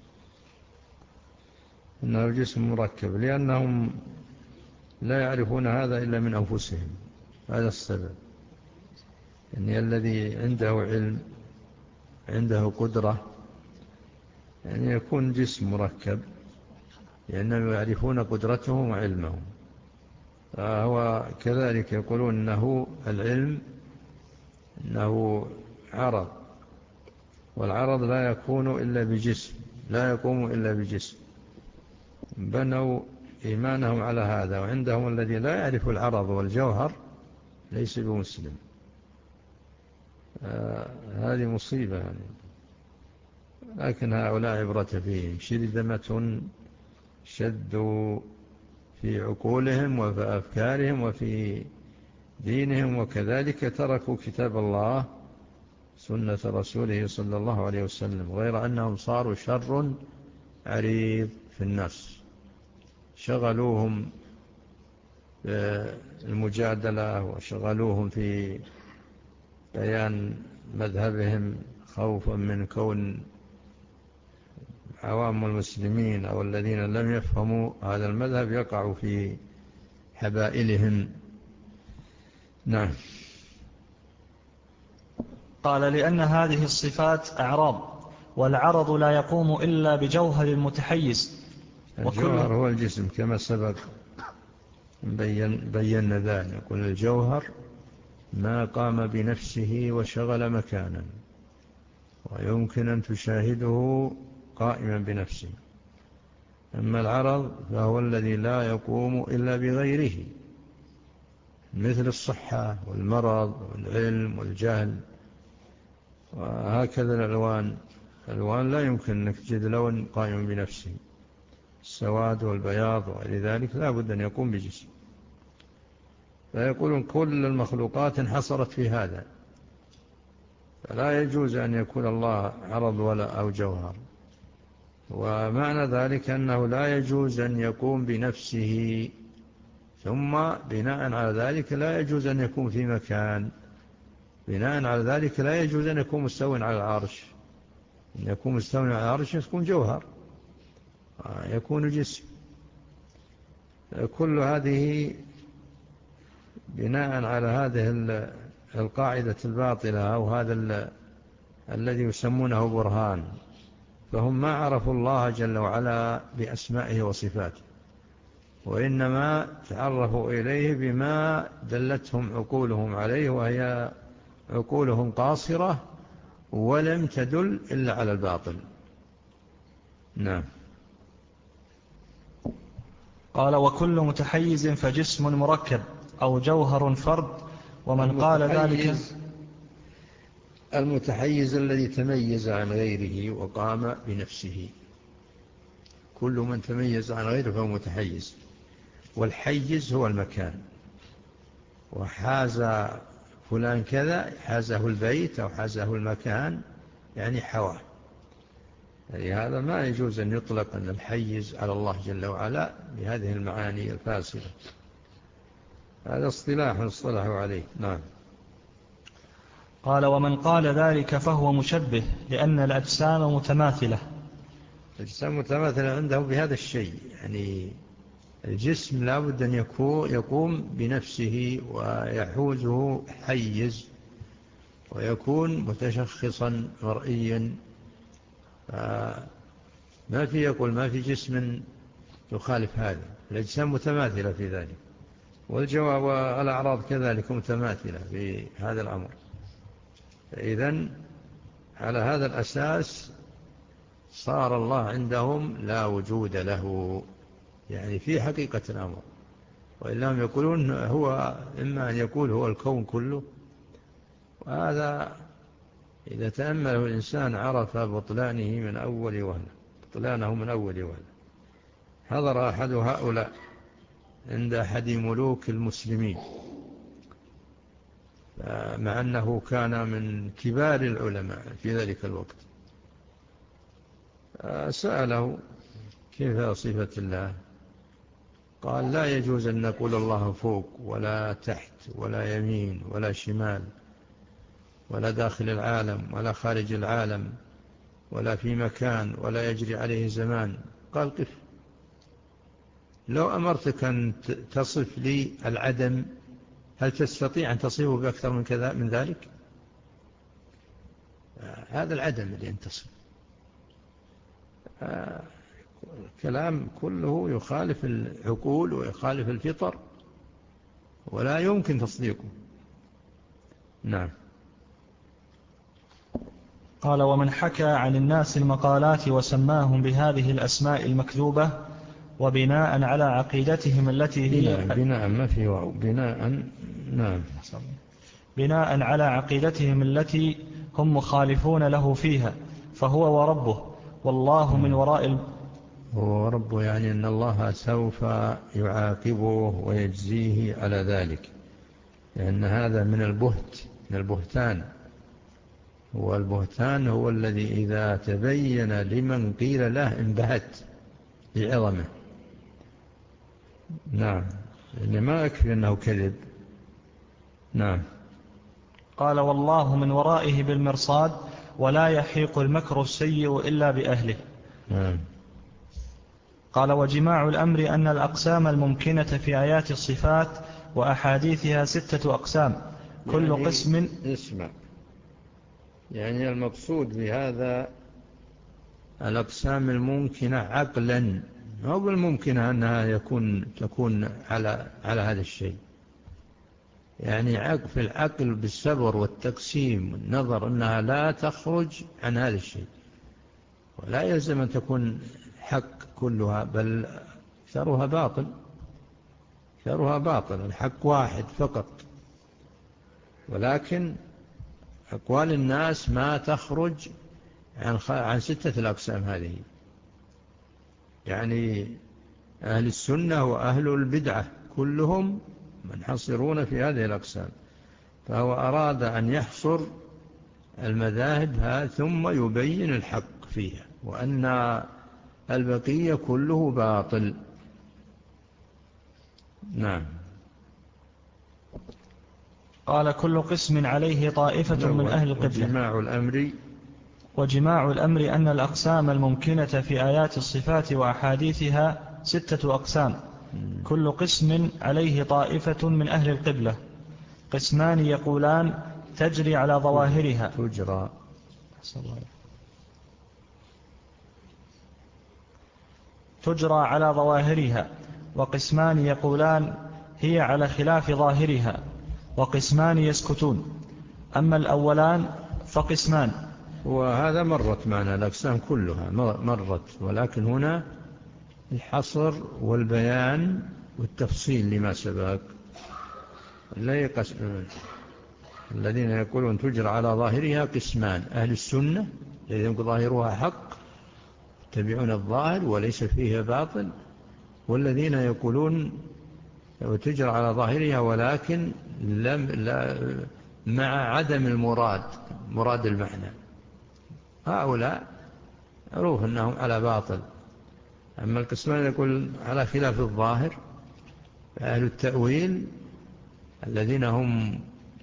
أنه جسم مركب لأنهم لا يعرفون هذا إلا من أنفسهم. هذا السبب يعني الذي عنده علم عنده قدرة يعني يكون جسم مركب لأنهم يعرفون قدرتهم وعلمهم. فهو كذلك يقولون أنه العلم أنه عرض والعرض لا يكون إلا بجسم لا يقوم إلا بجسم. بنوا إيمانهم على هذا وعندهم الذي لا يعرف العرض والجوهر ليس بمسلم. آه هذه مصيبة يعني. لكن هؤلاء عبرة فيهم شرذمة شدوا في عقولهم وفي أفكارهم وفي دينهم وكذلك تركوا كتاب الله سنة رسوله صلى الله عليه وسلم غير أنهم صاروا شر عريض في الناس. شغلوهم المجادلة وشغلوهم في بيان مذهبهم خوفا من كون عوام المسلمين أو الذين لم يفهموا هذا المذهب يقعوا في حبائلهم. نعم. قال لأن هذه الصفات أعراض والعرض لا يقوم إلا بجوهر المتحيز. الجوهر هو الجسم كما سبق بين بينا ذلك. يقول الجوهر ما قام بنفسه وشغل مكانا ويمكن أن تشاهده قائما بنفسه. أما العرض فهو الذي لا يقوم إلا بغيره مثل الصحة والمرض والعلم والجهل. وهكذا الألوان الألوان لا يمكن أنك تجد لون قائم بنفسه. السواد والبياض وغير ذلك لا بد أن يقوم بجسم. فيقولون كل المخلوقات انحصرت في هذا فلا يجوز أن يكون الله عرض ولا أو جوهر. ومعنى ذلك أنه لا يجوز أن يقوم بنفسه ثم بناء على ذلك لا يجوز أن يكون في مكان. بناء على ذلك لا يجوز أن يكون مستوى على العرش. أن يكون مستوى على العرش يكون جوهر يكون جسم. كل هذه بناء على هذه القاعدة الباطلة أو هذا الذي يسمونه برهان. فهم ما عرفوا الله جل وعلا بأسمائه وصفاته وإنما تعرفوا إليه بما دلتهم عقولهم عليه وهي عقولهم قاصرة ولم تدل إلا على الباطل. نعم. قال وكل متحيز فجسم مركب أو جوهر فرد. ومن قال ذلك المتحيز الذي تميز عن غيره وقام بنفسه. كل من تميز عن غيره فهو متحيز. والحيز هو المكان. وحاز فلان كذا حازه البيت أو حازه المكان يعني حواه. يعني هذا ما يجوز أن يطلق أن الحيز على الله جل وعلا بهذه المعاني الفاسدة. هذا اصطلاح اصطلحوا عليه. نعم. قال ومن قال ذلك فهو مشبه لأن الأجسام متماثلة. الأجسام متماثلة عنده بهذا الشيء يعني الجسم لا بد أن يقوم بنفسه ويحوزه حيز ويكون متشخصا مرئيا. ما في يقول ما في جسم يخالف هذا. الأجسام متماثلة في ذلك والجواب والأعراض كذلك متماثلة في هذا الأمر. إذن على هذا الأساس صار الله عندهم لا وجود له يعني في حقيقة الأمر. وإلا هم يقولون هو إما أن يقول هو الكون كله. وهذا إذا تأمله الإنسان عرف بطلانه من أول وهلة بطلانه من أول وهلة. حضر أحد هؤلاء عند أحد ملوك المسلمين مع أنه كان من كبار العلماء في ذلك الوقت. سأله كيف صفة الله؟ قال لا يجوز أن نقول الله فوق ولا تحت ولا يمين ولا شمال ولا داخل العالم ولا خارج العالم ولا في مكان ولا يجري عليه زمان. قال قف، لو أمرتك أن تصف لي العدم هل تستطيع أن تصفه بأكثر من كذا من ذلك؟ هذا العدم اللي أن تصف. الكلام كله يخالف العقول ويخالف الفطر ولا يمكن تصديقه. نعم. قال ومن حكى عن الناس المقالات وسماهم بهذه الأسماء المكذوبة وبناء على عقيدتهم التي هي بناء, بناء ما في واو بناء. نعم. بناء على عقيدتهم التي هم مخالفون له فيها فهو وربه والله من وراء الم... هو ربه يعني أن الله سوف يعاقبه ويجزيه على ذلك، لأن هذا من البهت، من البهتان. والبهتان هو الذي إذا تبين لمن قيل له انبهت بعظمه. نعم، لأن ما يكفي أنه كذب. نعم. قال والله من ورائه بالمرصاد ولا يحيق المكر السيء إلا بأهله. نعم. قال وجماع الأمر أن الأقسام الممكنة في آيات الصفات وأحاديثها ستة أقسام كل يعني قسم. اسمع، يعني المقصود بهذا الأقسام الممكنة عقلا، أو بالممكنة أنها يكون تكون على على هذا الشيء، يعني عقل في العقل بالصبر والتقسيم والنظر أنها لا تخرج عن هذا الشيء، ولا يلزم أن تكون حق كلها، بل أكثرها باطل. أكثرها باطل، الحق واحد فقط، ولكن أقوال الناس ما تخرج عن عن ستة الأقسام هذه. يعني أهل السنة وأهل البدعة كلهم منحصرون في هذه الأقسام، فهو أراد أن يحصر المذاهب ثم يبين الحق فيها، وأن البقية كله باطل. نعم. قال كل قسم عليه طائفة من أهل القبلة. وجماع الأمر وجماع الأمر أن الأقسام الممكنة في آيات الصفات وأحاديثها ستة أقسام كل قسم عليه طائفة من أهل القبلة. قسمان يقولان تجري على ظواهرها تجرى تجرى على ظواهرها، وقسمان يقولان هي على خلاف ظاهرها، وقسمان يسكتون. أما الأولان فقسمان. وهذا مرت معنا الأقسام كلها مرت، ولكن هنا الحصر والبيان والتفصيل لما سبق. الذين يقولون تجرى على ظاهرها قسمان: أهل السنة الذين ظاهرها حق يتبعون الظاهر وليس فيها باطل، والذين يقولون تجرى على ظاهرها ولكن لم لا مع عدم المراد مراد المعنى. هؤلاء عروف أنهم على باطل. أما القسمان يقول على خلاف الظاهر، أهل التأويل الذين هم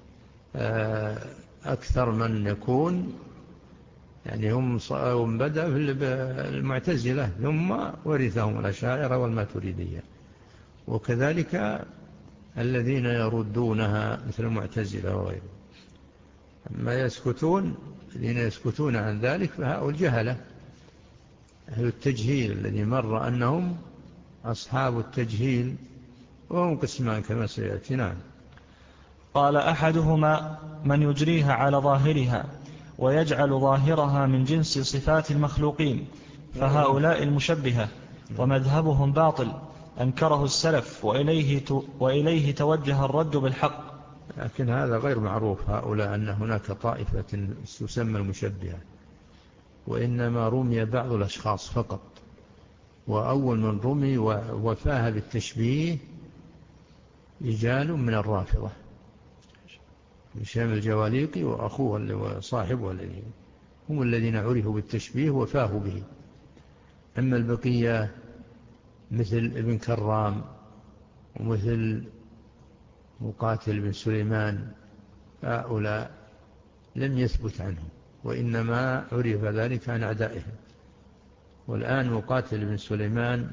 أكثر من يكون، يعني هم بدأ في المعتزلة ثم ورثهم الأشاعرة والماتريدية، وكذلك الذين يردونها مثل المعتزلة وغيرهم. أما يسكتون، الذين يسكتون عن ذلك فهؤلاء الجهلة أهل التجهيل الذي مر أنهم أصحاب التجهيل، وهم قسمان كما سيأتي. نعم. قال أحدهما من يجريها على ظاهرها ويجعل ظاهرها من جنس صفات المخلوقين، فهؤلاء المشبهة، ومذهبهم باطل أنكره السلف، وإليه, وإليه توجه الرد بالحق. لكن هذا غير معروف هؤلاء أن هناك طائفة تسمى المشبهة، وإنما رمي بعض الأشخاص فقط، وأول من رمي وفاه بالتشبيه رجال من الرافضة. هشام الجواليقي وأخوه وصاحبه الذي هم الذين عرفوا بالتشبيه وفاهوا به. أما البقية مثل ابن كرام ومثل مقاتل بن سليمان هؤلاء لم يثبت عنهم، وإنما عرف ذلك عن أعدائهم. والآن مقاتل بن سليمان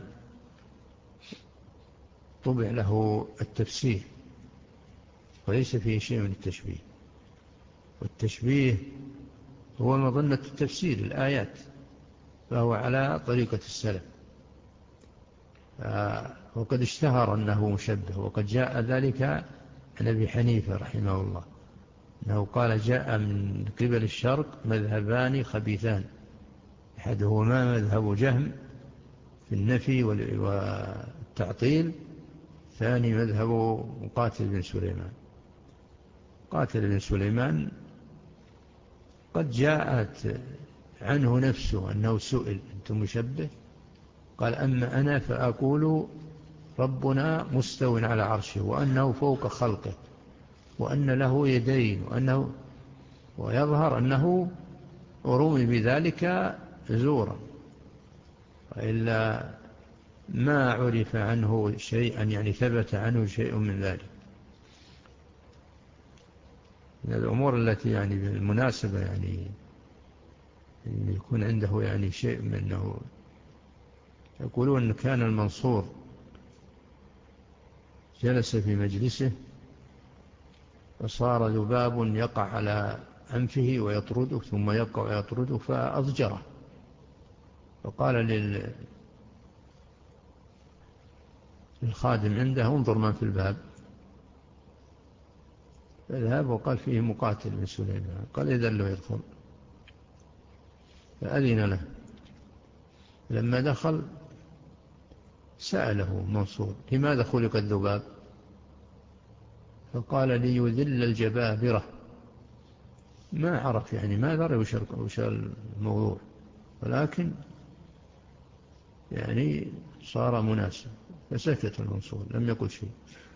طبع له التفسير وليس فيه شيء من التشبيه، والتشبيه هو مظنة التفسير الآيات، فهو على طريقة السلف، وقد اشتهر أنه مشبه. وقد جاء ذلك عن أبي حنيفة رحمه الله أنه قال جاء من قبل الشرق مذهبان خبيثان، أحدهما مذهب جهم في النفي والتعطيل، ثاني مذهب مقاتل بن سليمان. قاتل بن سليمان قد جاءت عنه نفسه أنه سئل أنت مشبه؟ قال أما أنا فأقول ربنا مستو على عرشه وأنه فوق خلقه وأن له يدين وأنه، ويظهر أنه أرمي بذلك زورا، وإلا ما عرف عنه شيئا، يعني ثبت عنه شيء من ذلك. من الأمور التي يعني بالمناسبة يعني يكون عنده يعني شيء منه، يقولون أن كان المنصور جلس في مجلسه وصار ذباب يقع على أنفه ويطرده ثم يقع ويطرده فأضجره، فقال للخادم عنده انظر من في الباب، فذهب وقال فيه مقاتل بن سليمان، قال إذن له يدخل، فأذن له. لما دخل سأله منصور لماذا خلق الذباب؟ فقال ليذل الجبابرة. ما عرف يعني ما دري وش الموضوع، ولكن يعني صار مناسب، فسكت المنصور لم يقل شيء،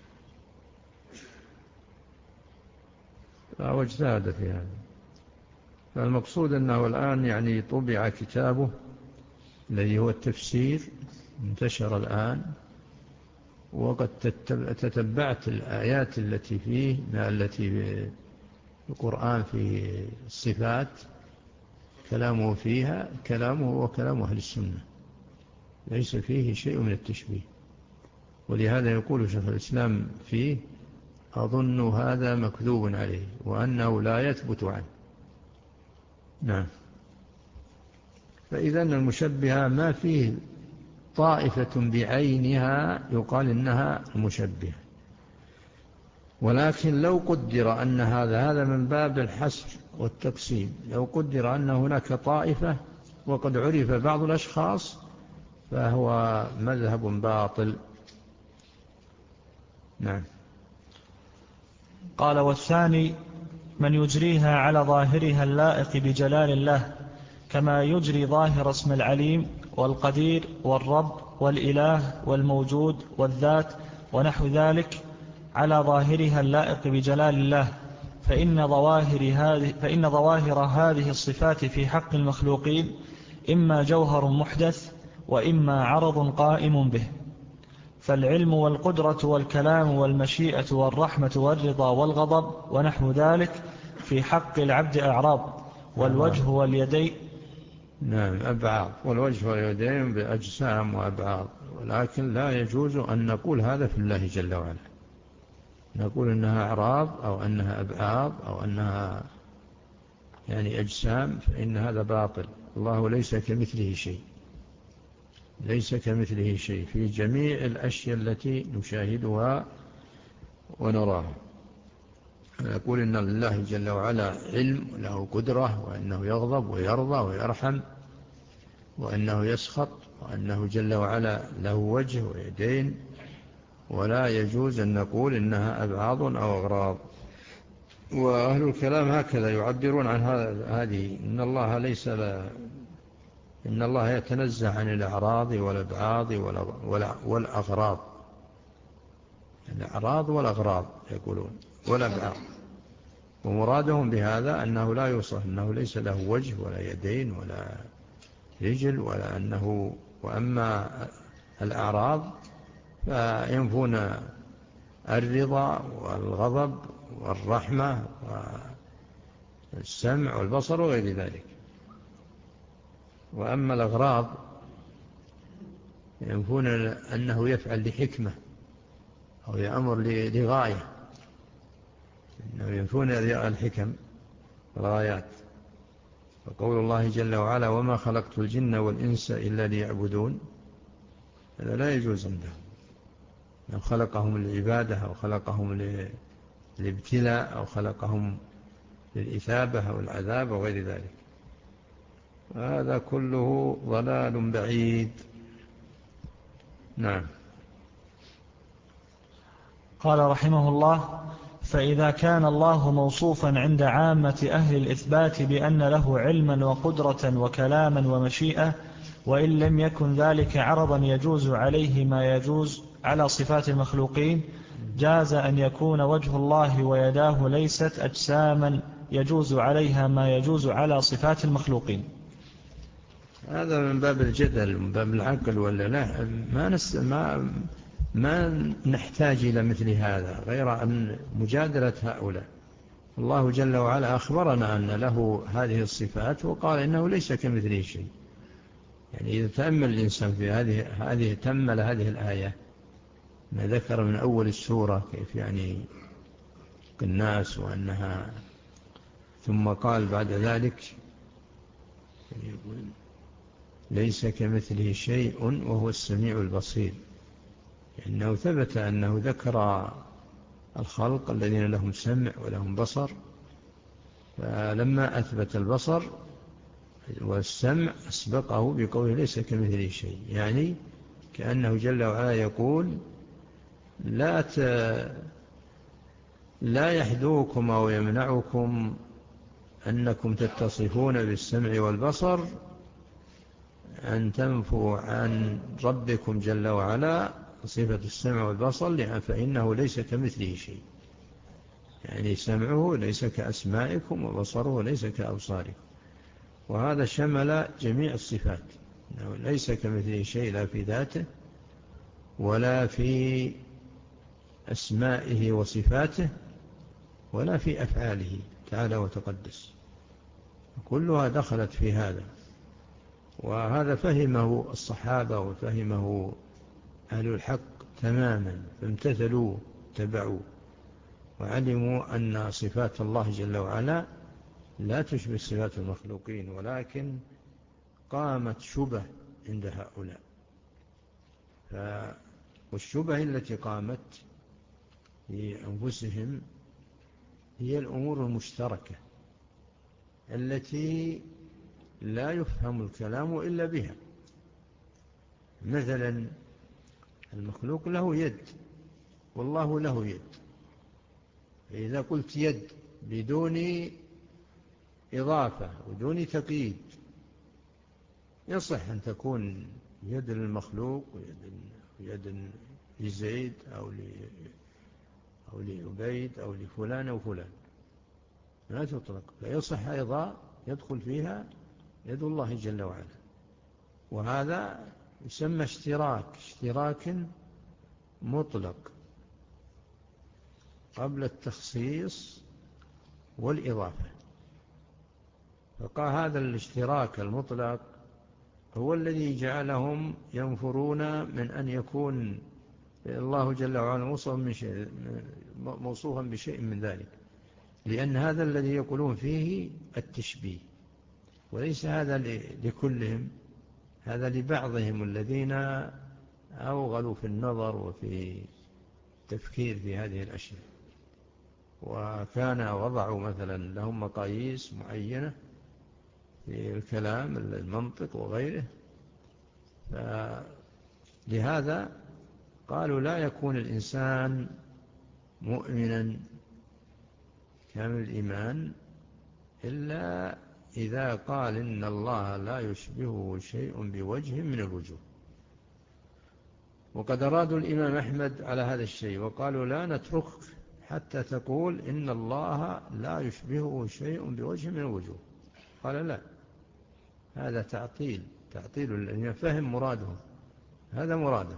واجتهد في هذا. فالمقصود أنه الآن يعني طبع كتابه الذي هو التفسير، انتشر الآن، وقد تتبعت الآيات التي فيه التي في القرآن في الصفات كلامه فيها كلامه وكلام أهل السنة، ليس فيه شيء من التشبيه. ولهذا يقول شيخ الإسلام فيه أظن هذا مكذوب عليه وأنه لا يثبت عنه. نعم. فإذا المشبهة ما فيه طائفة بعينها يقال إنها مشبهة، ولكن لو قدر أن هذا هذا من باب الحصر والتقسيم، لو قدر أن هناك طائفة وقد عرف بعض الأشخاص فهو مذهب باطل. نعم. قال والثاني من يجريها على ظاهرها اللائق بجلال الله، كما يجري ظاهر اسم العليم والقدير والرب والإله والموجود والذات ونحو ذلك على ظاهرها اللائق بجلال الله، فإن ظواهر هذه, فإن ظواهر هذه الصفات في حق المخلوقين إما جوهر محدث وإما عرض قائم به. فالعلم والقدرة والكلام والمشيئة والرحمة والرضا والغضب ونحو ذلك في حق العبد أعراض، والوجه واليدين. نعم أبعاض، والوجه واليدين بأجسام وأبعاض، ولكن لا يجوز أن نقول هذا في الله جل وعلا، نقول أنها أعراض أو أنها أبعاض أو أنها يعني أجسام، فإن هذا باطل. الله ليس كمثله شيء، ليس كمثله شيء في جميع الأشياء التي نشاهدها ونراها. نقول إن الله جل وعلا علم له قدرة، وأنه يغضب ويرضى ويرحم، وأنه يسخط، وأنه جل وعلا له وجه ويدين، ولا يجوز أن نقول إنها أبعاض أو أغراض. وأهل الكلام هكذا يعبرون عن هذه، إن الله ليس لا إن الله يتنزه عن الأعراض والأبعاض والأغراض، الأعراض والأغراض يقولون والأبعاض. ومرادهم بهذا أنه لا يوصف أنه ليس له وجه ولا يدين ولا رجل ولا أنه، وأما الأعراض فينفون الرضا والغضب والرحمة والسمع والبصر وغير ذلك. وأما الأغراض ينفون أنه يفعل لحكمة أو يأمر لغاية، إنه ينفون الحكم والغايات. وقول الله جل وعلا وما خلقت الجن والإنس إلا ليعبدون، هذا لا يجوز عندهم، لو خلقهم للعبادة أو خلقهم للابتلاء أو خلقهم للإثابة أو العذاب وغير ذلك. هذا كله ضلال بعيد. نعم. قال رحمه الله: فإذا كان الله موصوفا عند عامة أهل الإثبات بأن له علما وقدرة وكلاما ومشيئة، وإن لم يكن ذلك عرضا يجوز عليه ما يجوز على صفات المخلوقين، جاز أن يكون وجه الله ويداه ليست أجساما يجوز عليها ما يجوز على صفات المخلوقين. هذا من باب الجدل، من باب العقل ولا لا؟ ما نس ما ما نحتاج إلى مثل هذا غير أن مجادلة هؤلاء. الله جل وعلا أخبرنا أن له هذه الصفات وقال إنه ليس كمثله شيء. يعني إذا تأمل الإنسان في هذه هذه تأمل هذه الآية ما ذكر من أول السورة كيف يعني الناس وأنها، ثم قال بعد ذلك ليس كمثله شيء وهو السميع البصير، لأنه ثبت أنه ذكر الخلق الذين لهم سمع ولهم بصر، فلما أثبت البصر والسمع أسبقه بقوله ليس كمثله شيء، يعني كأنه جل وعلا يقول لا ت... لا يحدوكم أو يمنعكم أنكم تتصفون بالسمع والبصر أن تنفوا عن ربكم جل وعلا صفة السمع والبصر، فإنه ليس كمثله شيء. يعني سمعه ليس كأسمائكم وبصره ليس كأبصاركم، وهذا شمل جميع الصفات، إنه ليس كمثله شيء لا في ذاته ولا في أسمائه وصفاته ولا في أفعاله تعالى وتقدس، كلها دخلت في هذا. وهذا فهمه الصحابة وفهمه أهل الحق تماما، فامتثلوا تبعوا وعلموا أن صفات الله جل وعلا لا تشبه صفات المخلوقين، ولكن قامت شبه عند هؤلاء. والشبه التي قامت في أنفسهم هي الأمور المشتركة التي لا يفهم الكلام إلا بها. مثلا المخلوق له يد والله له يد، فإذا قلت يد بدون إضافة ودون تقييد يصح أن تكون يد للمخلوق ويد لزيد أو أو لعبيد أو لفلان أو فلان، لا تطلق، فيصح أيضا يدخل فيها يد الله جل وعلا. وهذا يسمى اشتراك اشتراك مطلق قبل التخصيص والإضافة. فقال هذا الاشتراك المطلق هو الذي جعلهم ينفرون من أن يكون الله جل وعلا موصوفا من شيء موصوفا بشيء من ذلك، لأن هذا الذي يقولون فيه التشبيه، وليس هذا لكلهم، هذا لبعضهم الذين أوغلوا في النظر وفي التفكير في هذه الأشياء، وكان وضعوا مثلا لهم مقاييس معينة في الكلام المنطق وغيره. فلهذا قالوا لا يكون الإنسان مؤمنا كامل الإيمان إلا إذا قال إن الله لا يشبهه شيء بوجه من الوجوه. وقد أرادوا الإمام أحمد على هذا الشيء وقالوا لا نترك حتى تقول إن الله لا يشبهه شيء بوجه من الوجوه. قال لا، هذا تعطيل، تعطيل لأن فهم مرادهم، هذا مراده.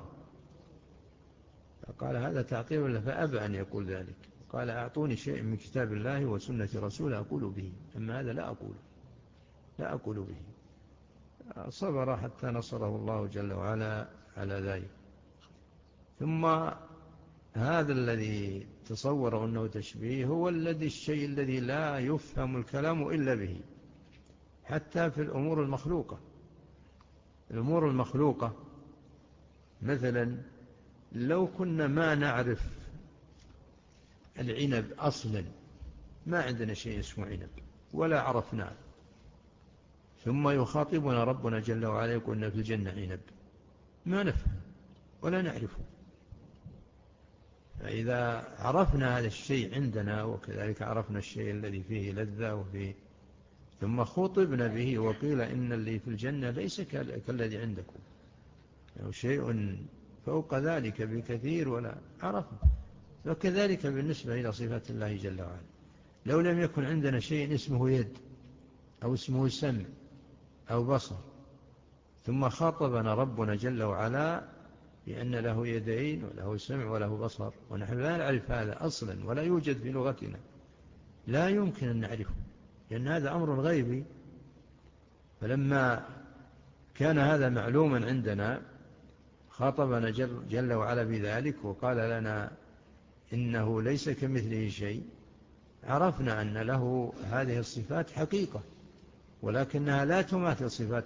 قال هذا تعطيل، فأبى أن يقول ذلك. قال أعطوني شيء من كتاب الله وسنة رسوله أقول به، أما هذا لا أقول، لا أقول به. صبر حتى نصره الله جل وعلا على ذلك. ثم هذا الذي تصور أنه تشبيه هو الذي الشيء الذي لا يفهم الكلام إلا به، حتى في الأمور المخلوقة. الأمور المخلوقة مثلا لو كنا ما نعرف العنب أصلا، ما عندنا شيء اسمه عنب ولا عرفناه، ثم يخاطبنا ربنا جل وعلا يقول في الجنة عنب، ما نفهم ولا نعرفه. فإذا عرفنا هذا الشيء عندنا وكذلك عرفنا الشيء الذي فيه لذة وفيه، ثم خطبنا به وقيل إن اللي في الجنة ليس كالذي عندكم، أو شيء فوق ذلك بكثير ولا عرفنا. وكذلك بالنسبة إلى صفات الله جل وعلا، لو لم يكن عندنا شيء اسمه يد أو اسمه سمع أو بصر، ثم خاطبنا ربنا جل وعلا بأن له يدين وله سمع وله بصر، ونحن لا نعرف هذا أصلا ولا يوجد في لغتنا، لا يمكن أن نعرفه لأن هذا أمر غيبي. فلما كان هذا معلوما عندنا خاطبنا جل, جل وعلا بذلك وقال لنا إنه ليس كمثله شيء، عرفنا أن له هذه الصفات حقيقة، ولكنها لا تماثل صفات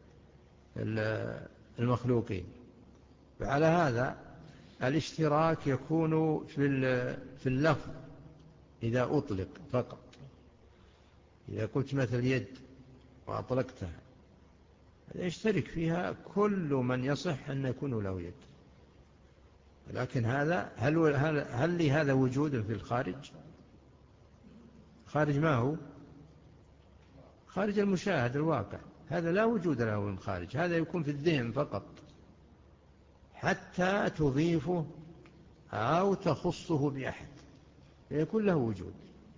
المخلوقين. فعلى هذا الاشتراك يكون في اللفظ إذا أطلق فقط. إذا قلت مثل يد وأطلقتها يشترك فيها كل من يصح أن يكون له يد، لكن هذا هل, هل, هل لهذا وجود في الخارج؟ خارج ما هو؟ خارج المشاهد الواقع، هذا لا وجود له من خارج، هذا يكون في الذهن فقط حتى تضيفه أو تخصه بأحد فيكون له وجود.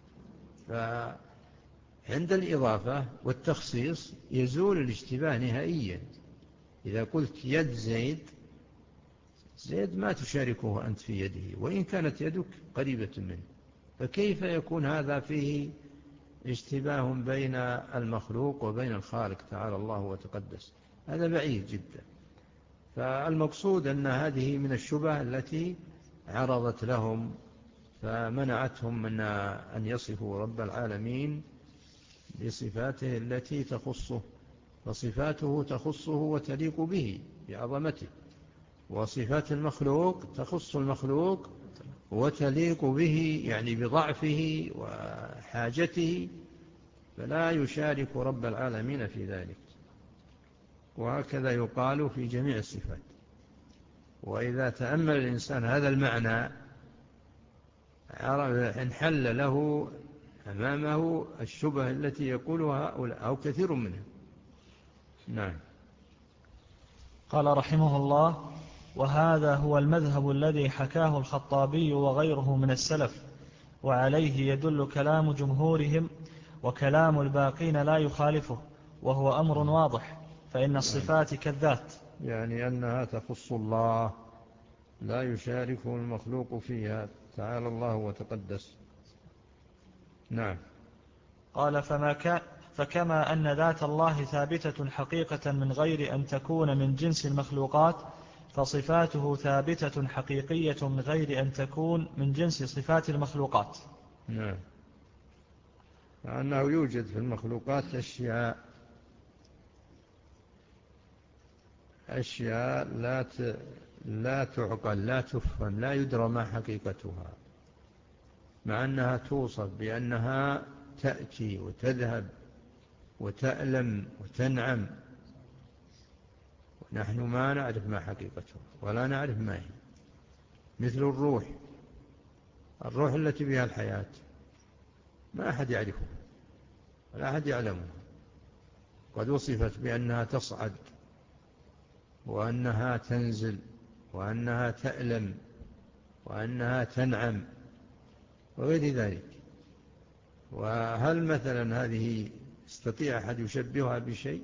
فعند الإضافة والتخصيص يزول الاشتباه نهائيا. إذا قلت يد زيد، زيد ما تشاركه أنت في يده وإن كانت يدك قريبة منه، فكيف يكون هذا فيه اشتباه بين المخلوق وبين الخالق تعالى الله وتقدس؟ هذا بعيد جدا. فالمقصود أن هذه من الشبه التي عرضت لهم فمنعتهم من أن يصفوا رب العالمين بصفاته التي تخصه، فصفاته تخصه وتليق به بعظمته، وصفات المخلوق تخص المخلوق وتليق به يعني بضعفه وحاجته، فلا يشارك رب العالمين في ذلك. وهكذا يقال في جميع الصفات. وإذا تأمل الإنسان هذا المعنى انحل له أمامه الشبه التي يقولها هؤلاء أو كثير منهم. نعم. قال رحمه الله: وهذا هو المذهب الذي حكاه الخطابي وغيره من السلف، وعليه يدل كلام جمهورهم، وكلام الباقين لا يخالفه، وهو أمر واضح، فإن الصفات كالذات، يعني أنها تخص الله لا يشاركه المخلوق فيها تعالى الله وتقدس. نعم. قال: فما كان فكما أن ذات الله ثابتة حقيقة من غير أن تكون من جنس المخلوقات، فصفاته ثابتة حقيقية من غير أن تكون من جنس صفات المخلوقات. نعم. أنه يوجد في المخلوقات أشياء أشياء لا لا تعقل لا تفهم لا يدرى ما حقيقتها، مع أنها توصف بأنها تأتي وتذهب وتألم وتنعم، ونحن ما نعرف ما حقيقتها ولا نعرف ما هي. مثل الروح، الروح التي بها الحياة ما أحد يعرفها ولا أحد يعلمها، قد وصفت بأنها تصعد وأنها تنزل وأنها تألم وأنها تنعم، وغير ذلك. وهل مثلا هذه استطيع أحد يشبهها بشيء؟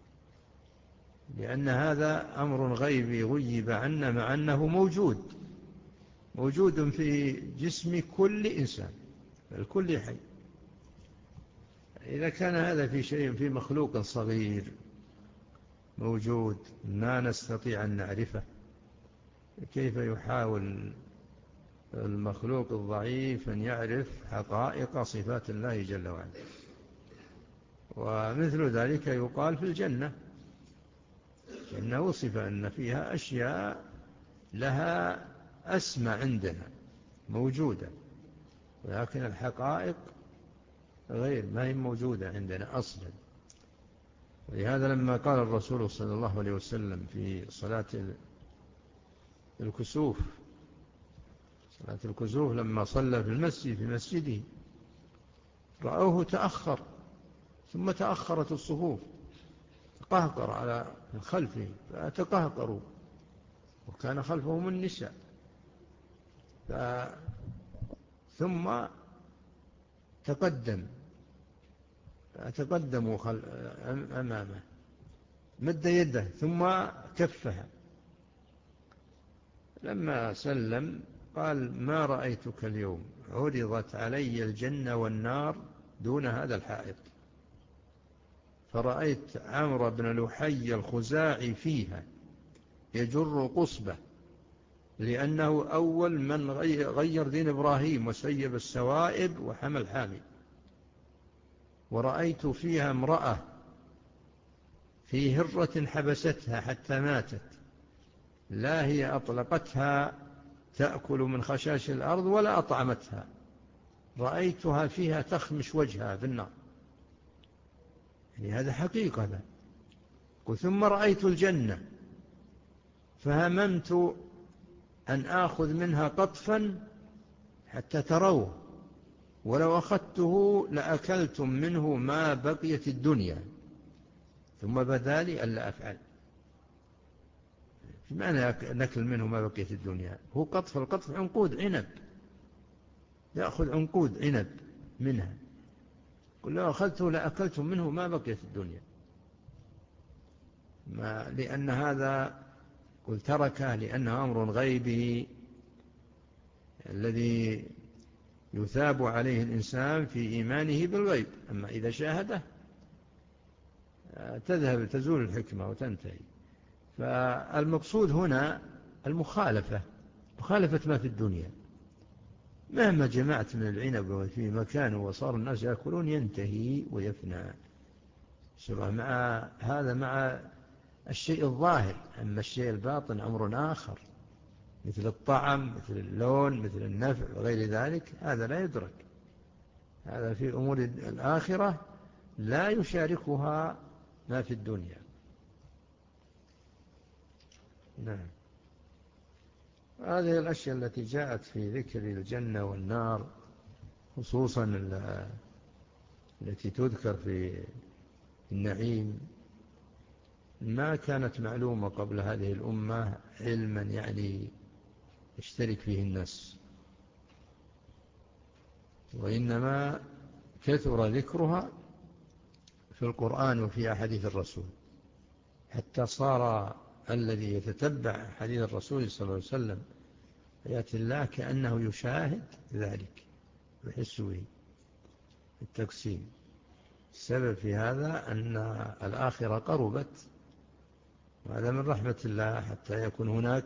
لأن هذا أمر غيبي غيب عنا، مع أنه موجود موجود في جسم كل إنسان بل كل حي. إذا كان هذا في شيء في مخلوق صغير موجود ما نستطيع أن نعرفه، كيف يحاول المخلوق الضعيف أن يعرف حقائق صفات الله جل وعلا؟ ومثل ذلك يقال في الجنة، إنه وصف أن فيها أشياء لها أسمى عندنا موجودة، ولكن الحقائق غير ما هي موجودة عندنا أصلا. ولهذا لما قال الرسول صلى الله عليه وسلم في صلاة الكسوف صلاة الكسوف لما صلى في المسجد في مسجده رأوه تأخر، ثم تأخرت الصفوف، تقهقر على خلفه فتقهقروا، وكان خلفهم النساء، ثم تقدم فتقدموا أمامه، مد يده ثم كفها. لما سلم قال: ما رأيتك اليوم عرضت علي الجنة والنار دون هذا الحائط، فرأيت عمرو بن لحي الخزاعي فيها يجر قصبه، لأنه أول من غير دين إبراهيم وسيب السوائب وحمى الحامي. ورأيت فيها امرأة في هرة حبستها حتى ماتت، لا هي أطلقتها تأكل من خشاش الأرض ولا أطعمتها، رأيتها فيها تخمش وجهها في النار. يعني هذا حقيقة ده. ثم رأيت الجنة فهممت أن آخذ منها قطفا حتى تروه، ولو أخذته لأكلتم منه ما بقيت الدنيا، ثم بدا لي ألا أفعل. في معنى نكل منه ما بقيت الدنيا؟ هو قطف، القطف عنقود عنب، يأخذ عنقود عنب منها، قل لو أخذته لأكلتم منه ما بقيت الدنيا. ما لأن هذا قل تركه لأنه أمر غيبي الذي يثاب عليه الإنسان في إيمانه بالغيب. أما إذا شاهده تذهب تزول الحكمة وتنتهي. فالمقصود هنا المخالفة، مخالفة ما في الدنيا. مهما جمعت من العنب في مكانه وصار الناس يأكلون ينتهي ويفنى. سواء مع هذا مع الشيء الظاهر، أما الشيء الباطن أمر آخر، مثل الطعم، مثل اللون، مثل النفع وغير ذلك، هذا لا يدرك. هذا في أمور الآخرة لا يشاركها ما في الدنيا. نعم. هذه الأشياء التي جاءت في ذكر الجنة والنار، خصوصا التي تذكر في النعيم، ما كانت معلومة قبل هذه الأمة علما يعني يشترك فيه الناس، وإنما كثر ذكرها في القرآن وفي أحاديث الرسول، حتى صار الذي يتتبع حديث الرسول صلى الله عليه وسلم آيات الله كأنه يشاهد ذلك ويحس به التقسيم. السبب في هذا أن الآخرة قربت، وهذا من رحمة الله، حتى يكون هناك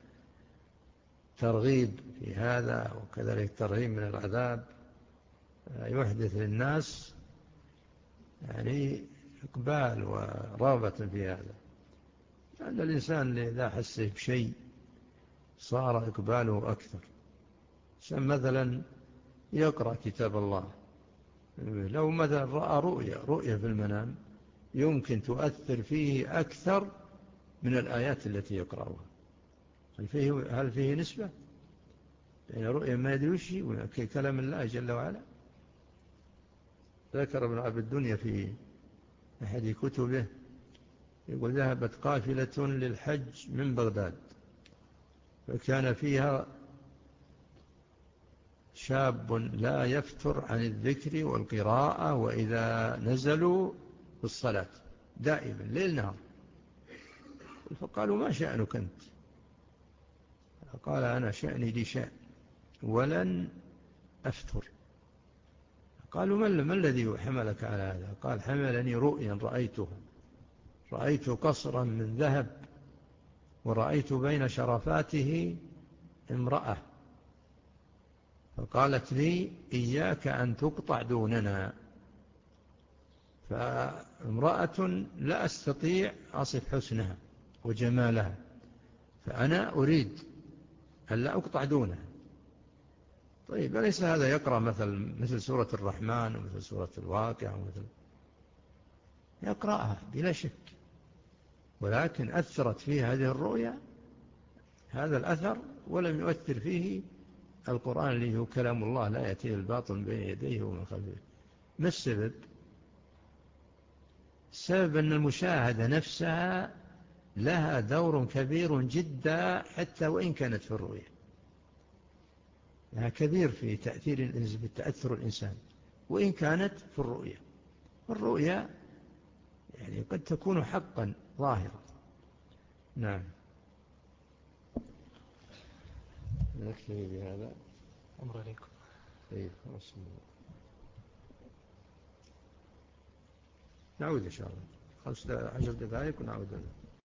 ترغيب في هذا، وكذلك ترهيب من العذاب يحدث للناس يعني إقبال ورغبة في هذا. لأن الإنسان إذا حس بشيء صار إقباله أكثر. مثلا يقرأ كتاب الله، لو مثلا رأى رؤية رؤية في المنام يمكن تؤثر فيه أكثر من الآيات التي يقرأها. هل فيه, هل فيه نسبة؟ يعني رؤية ما يدري وش كلام الله جل وعلا. ذكر ابن عبد الدنيا في أحد كتبه يقول: ذهبت قافلة للحج من بغداد، فكان فيها شاب لا يفتر عن الذكر والقراءة وإذا نزلوا في الصلاة دائما ليل نهار. فقالوا ما شأنك أنت؟ قال أنا شأني لي شأن ولن أفتر. قالوا ما الذي حملك على هذا؟ قال حملني رؤيا رأيتها، رأيت قصرا من ذهب ورأيت بين شرفاته امرأة، فقالت لي إياك أن تقطع دوننا. فامرأة لا أستطيع أصف حسنها وجمالها، فأنا أريد أن لا أقطع دونها. طيب أليس هذا يقرأ مثل مثل سورة الرحمن ومثل سورة الواقع ومثل يقرأها بلا شك، ولكن أثرت فيه هذه الرؤيا هذا الأثر، ولم يؤثر فيه القرآن اللي هو كلام الله لا يأتيه الباطل بين يديه ومن خلفه. ما السبب؟ السبب أن المشاهدة نفسها لها دور كبير جدا حتى وإن كانت في الرؤية، لها كبير في تأثير تأثر الإنسان وإن كانت في الرؤية. الرؤية يعني قد تكون حقا ظاهرة. نعم. نكتفي بهذا. أمر عليكم. طيب نعود إن شاء الله خمسة عشر دقائق ونعود.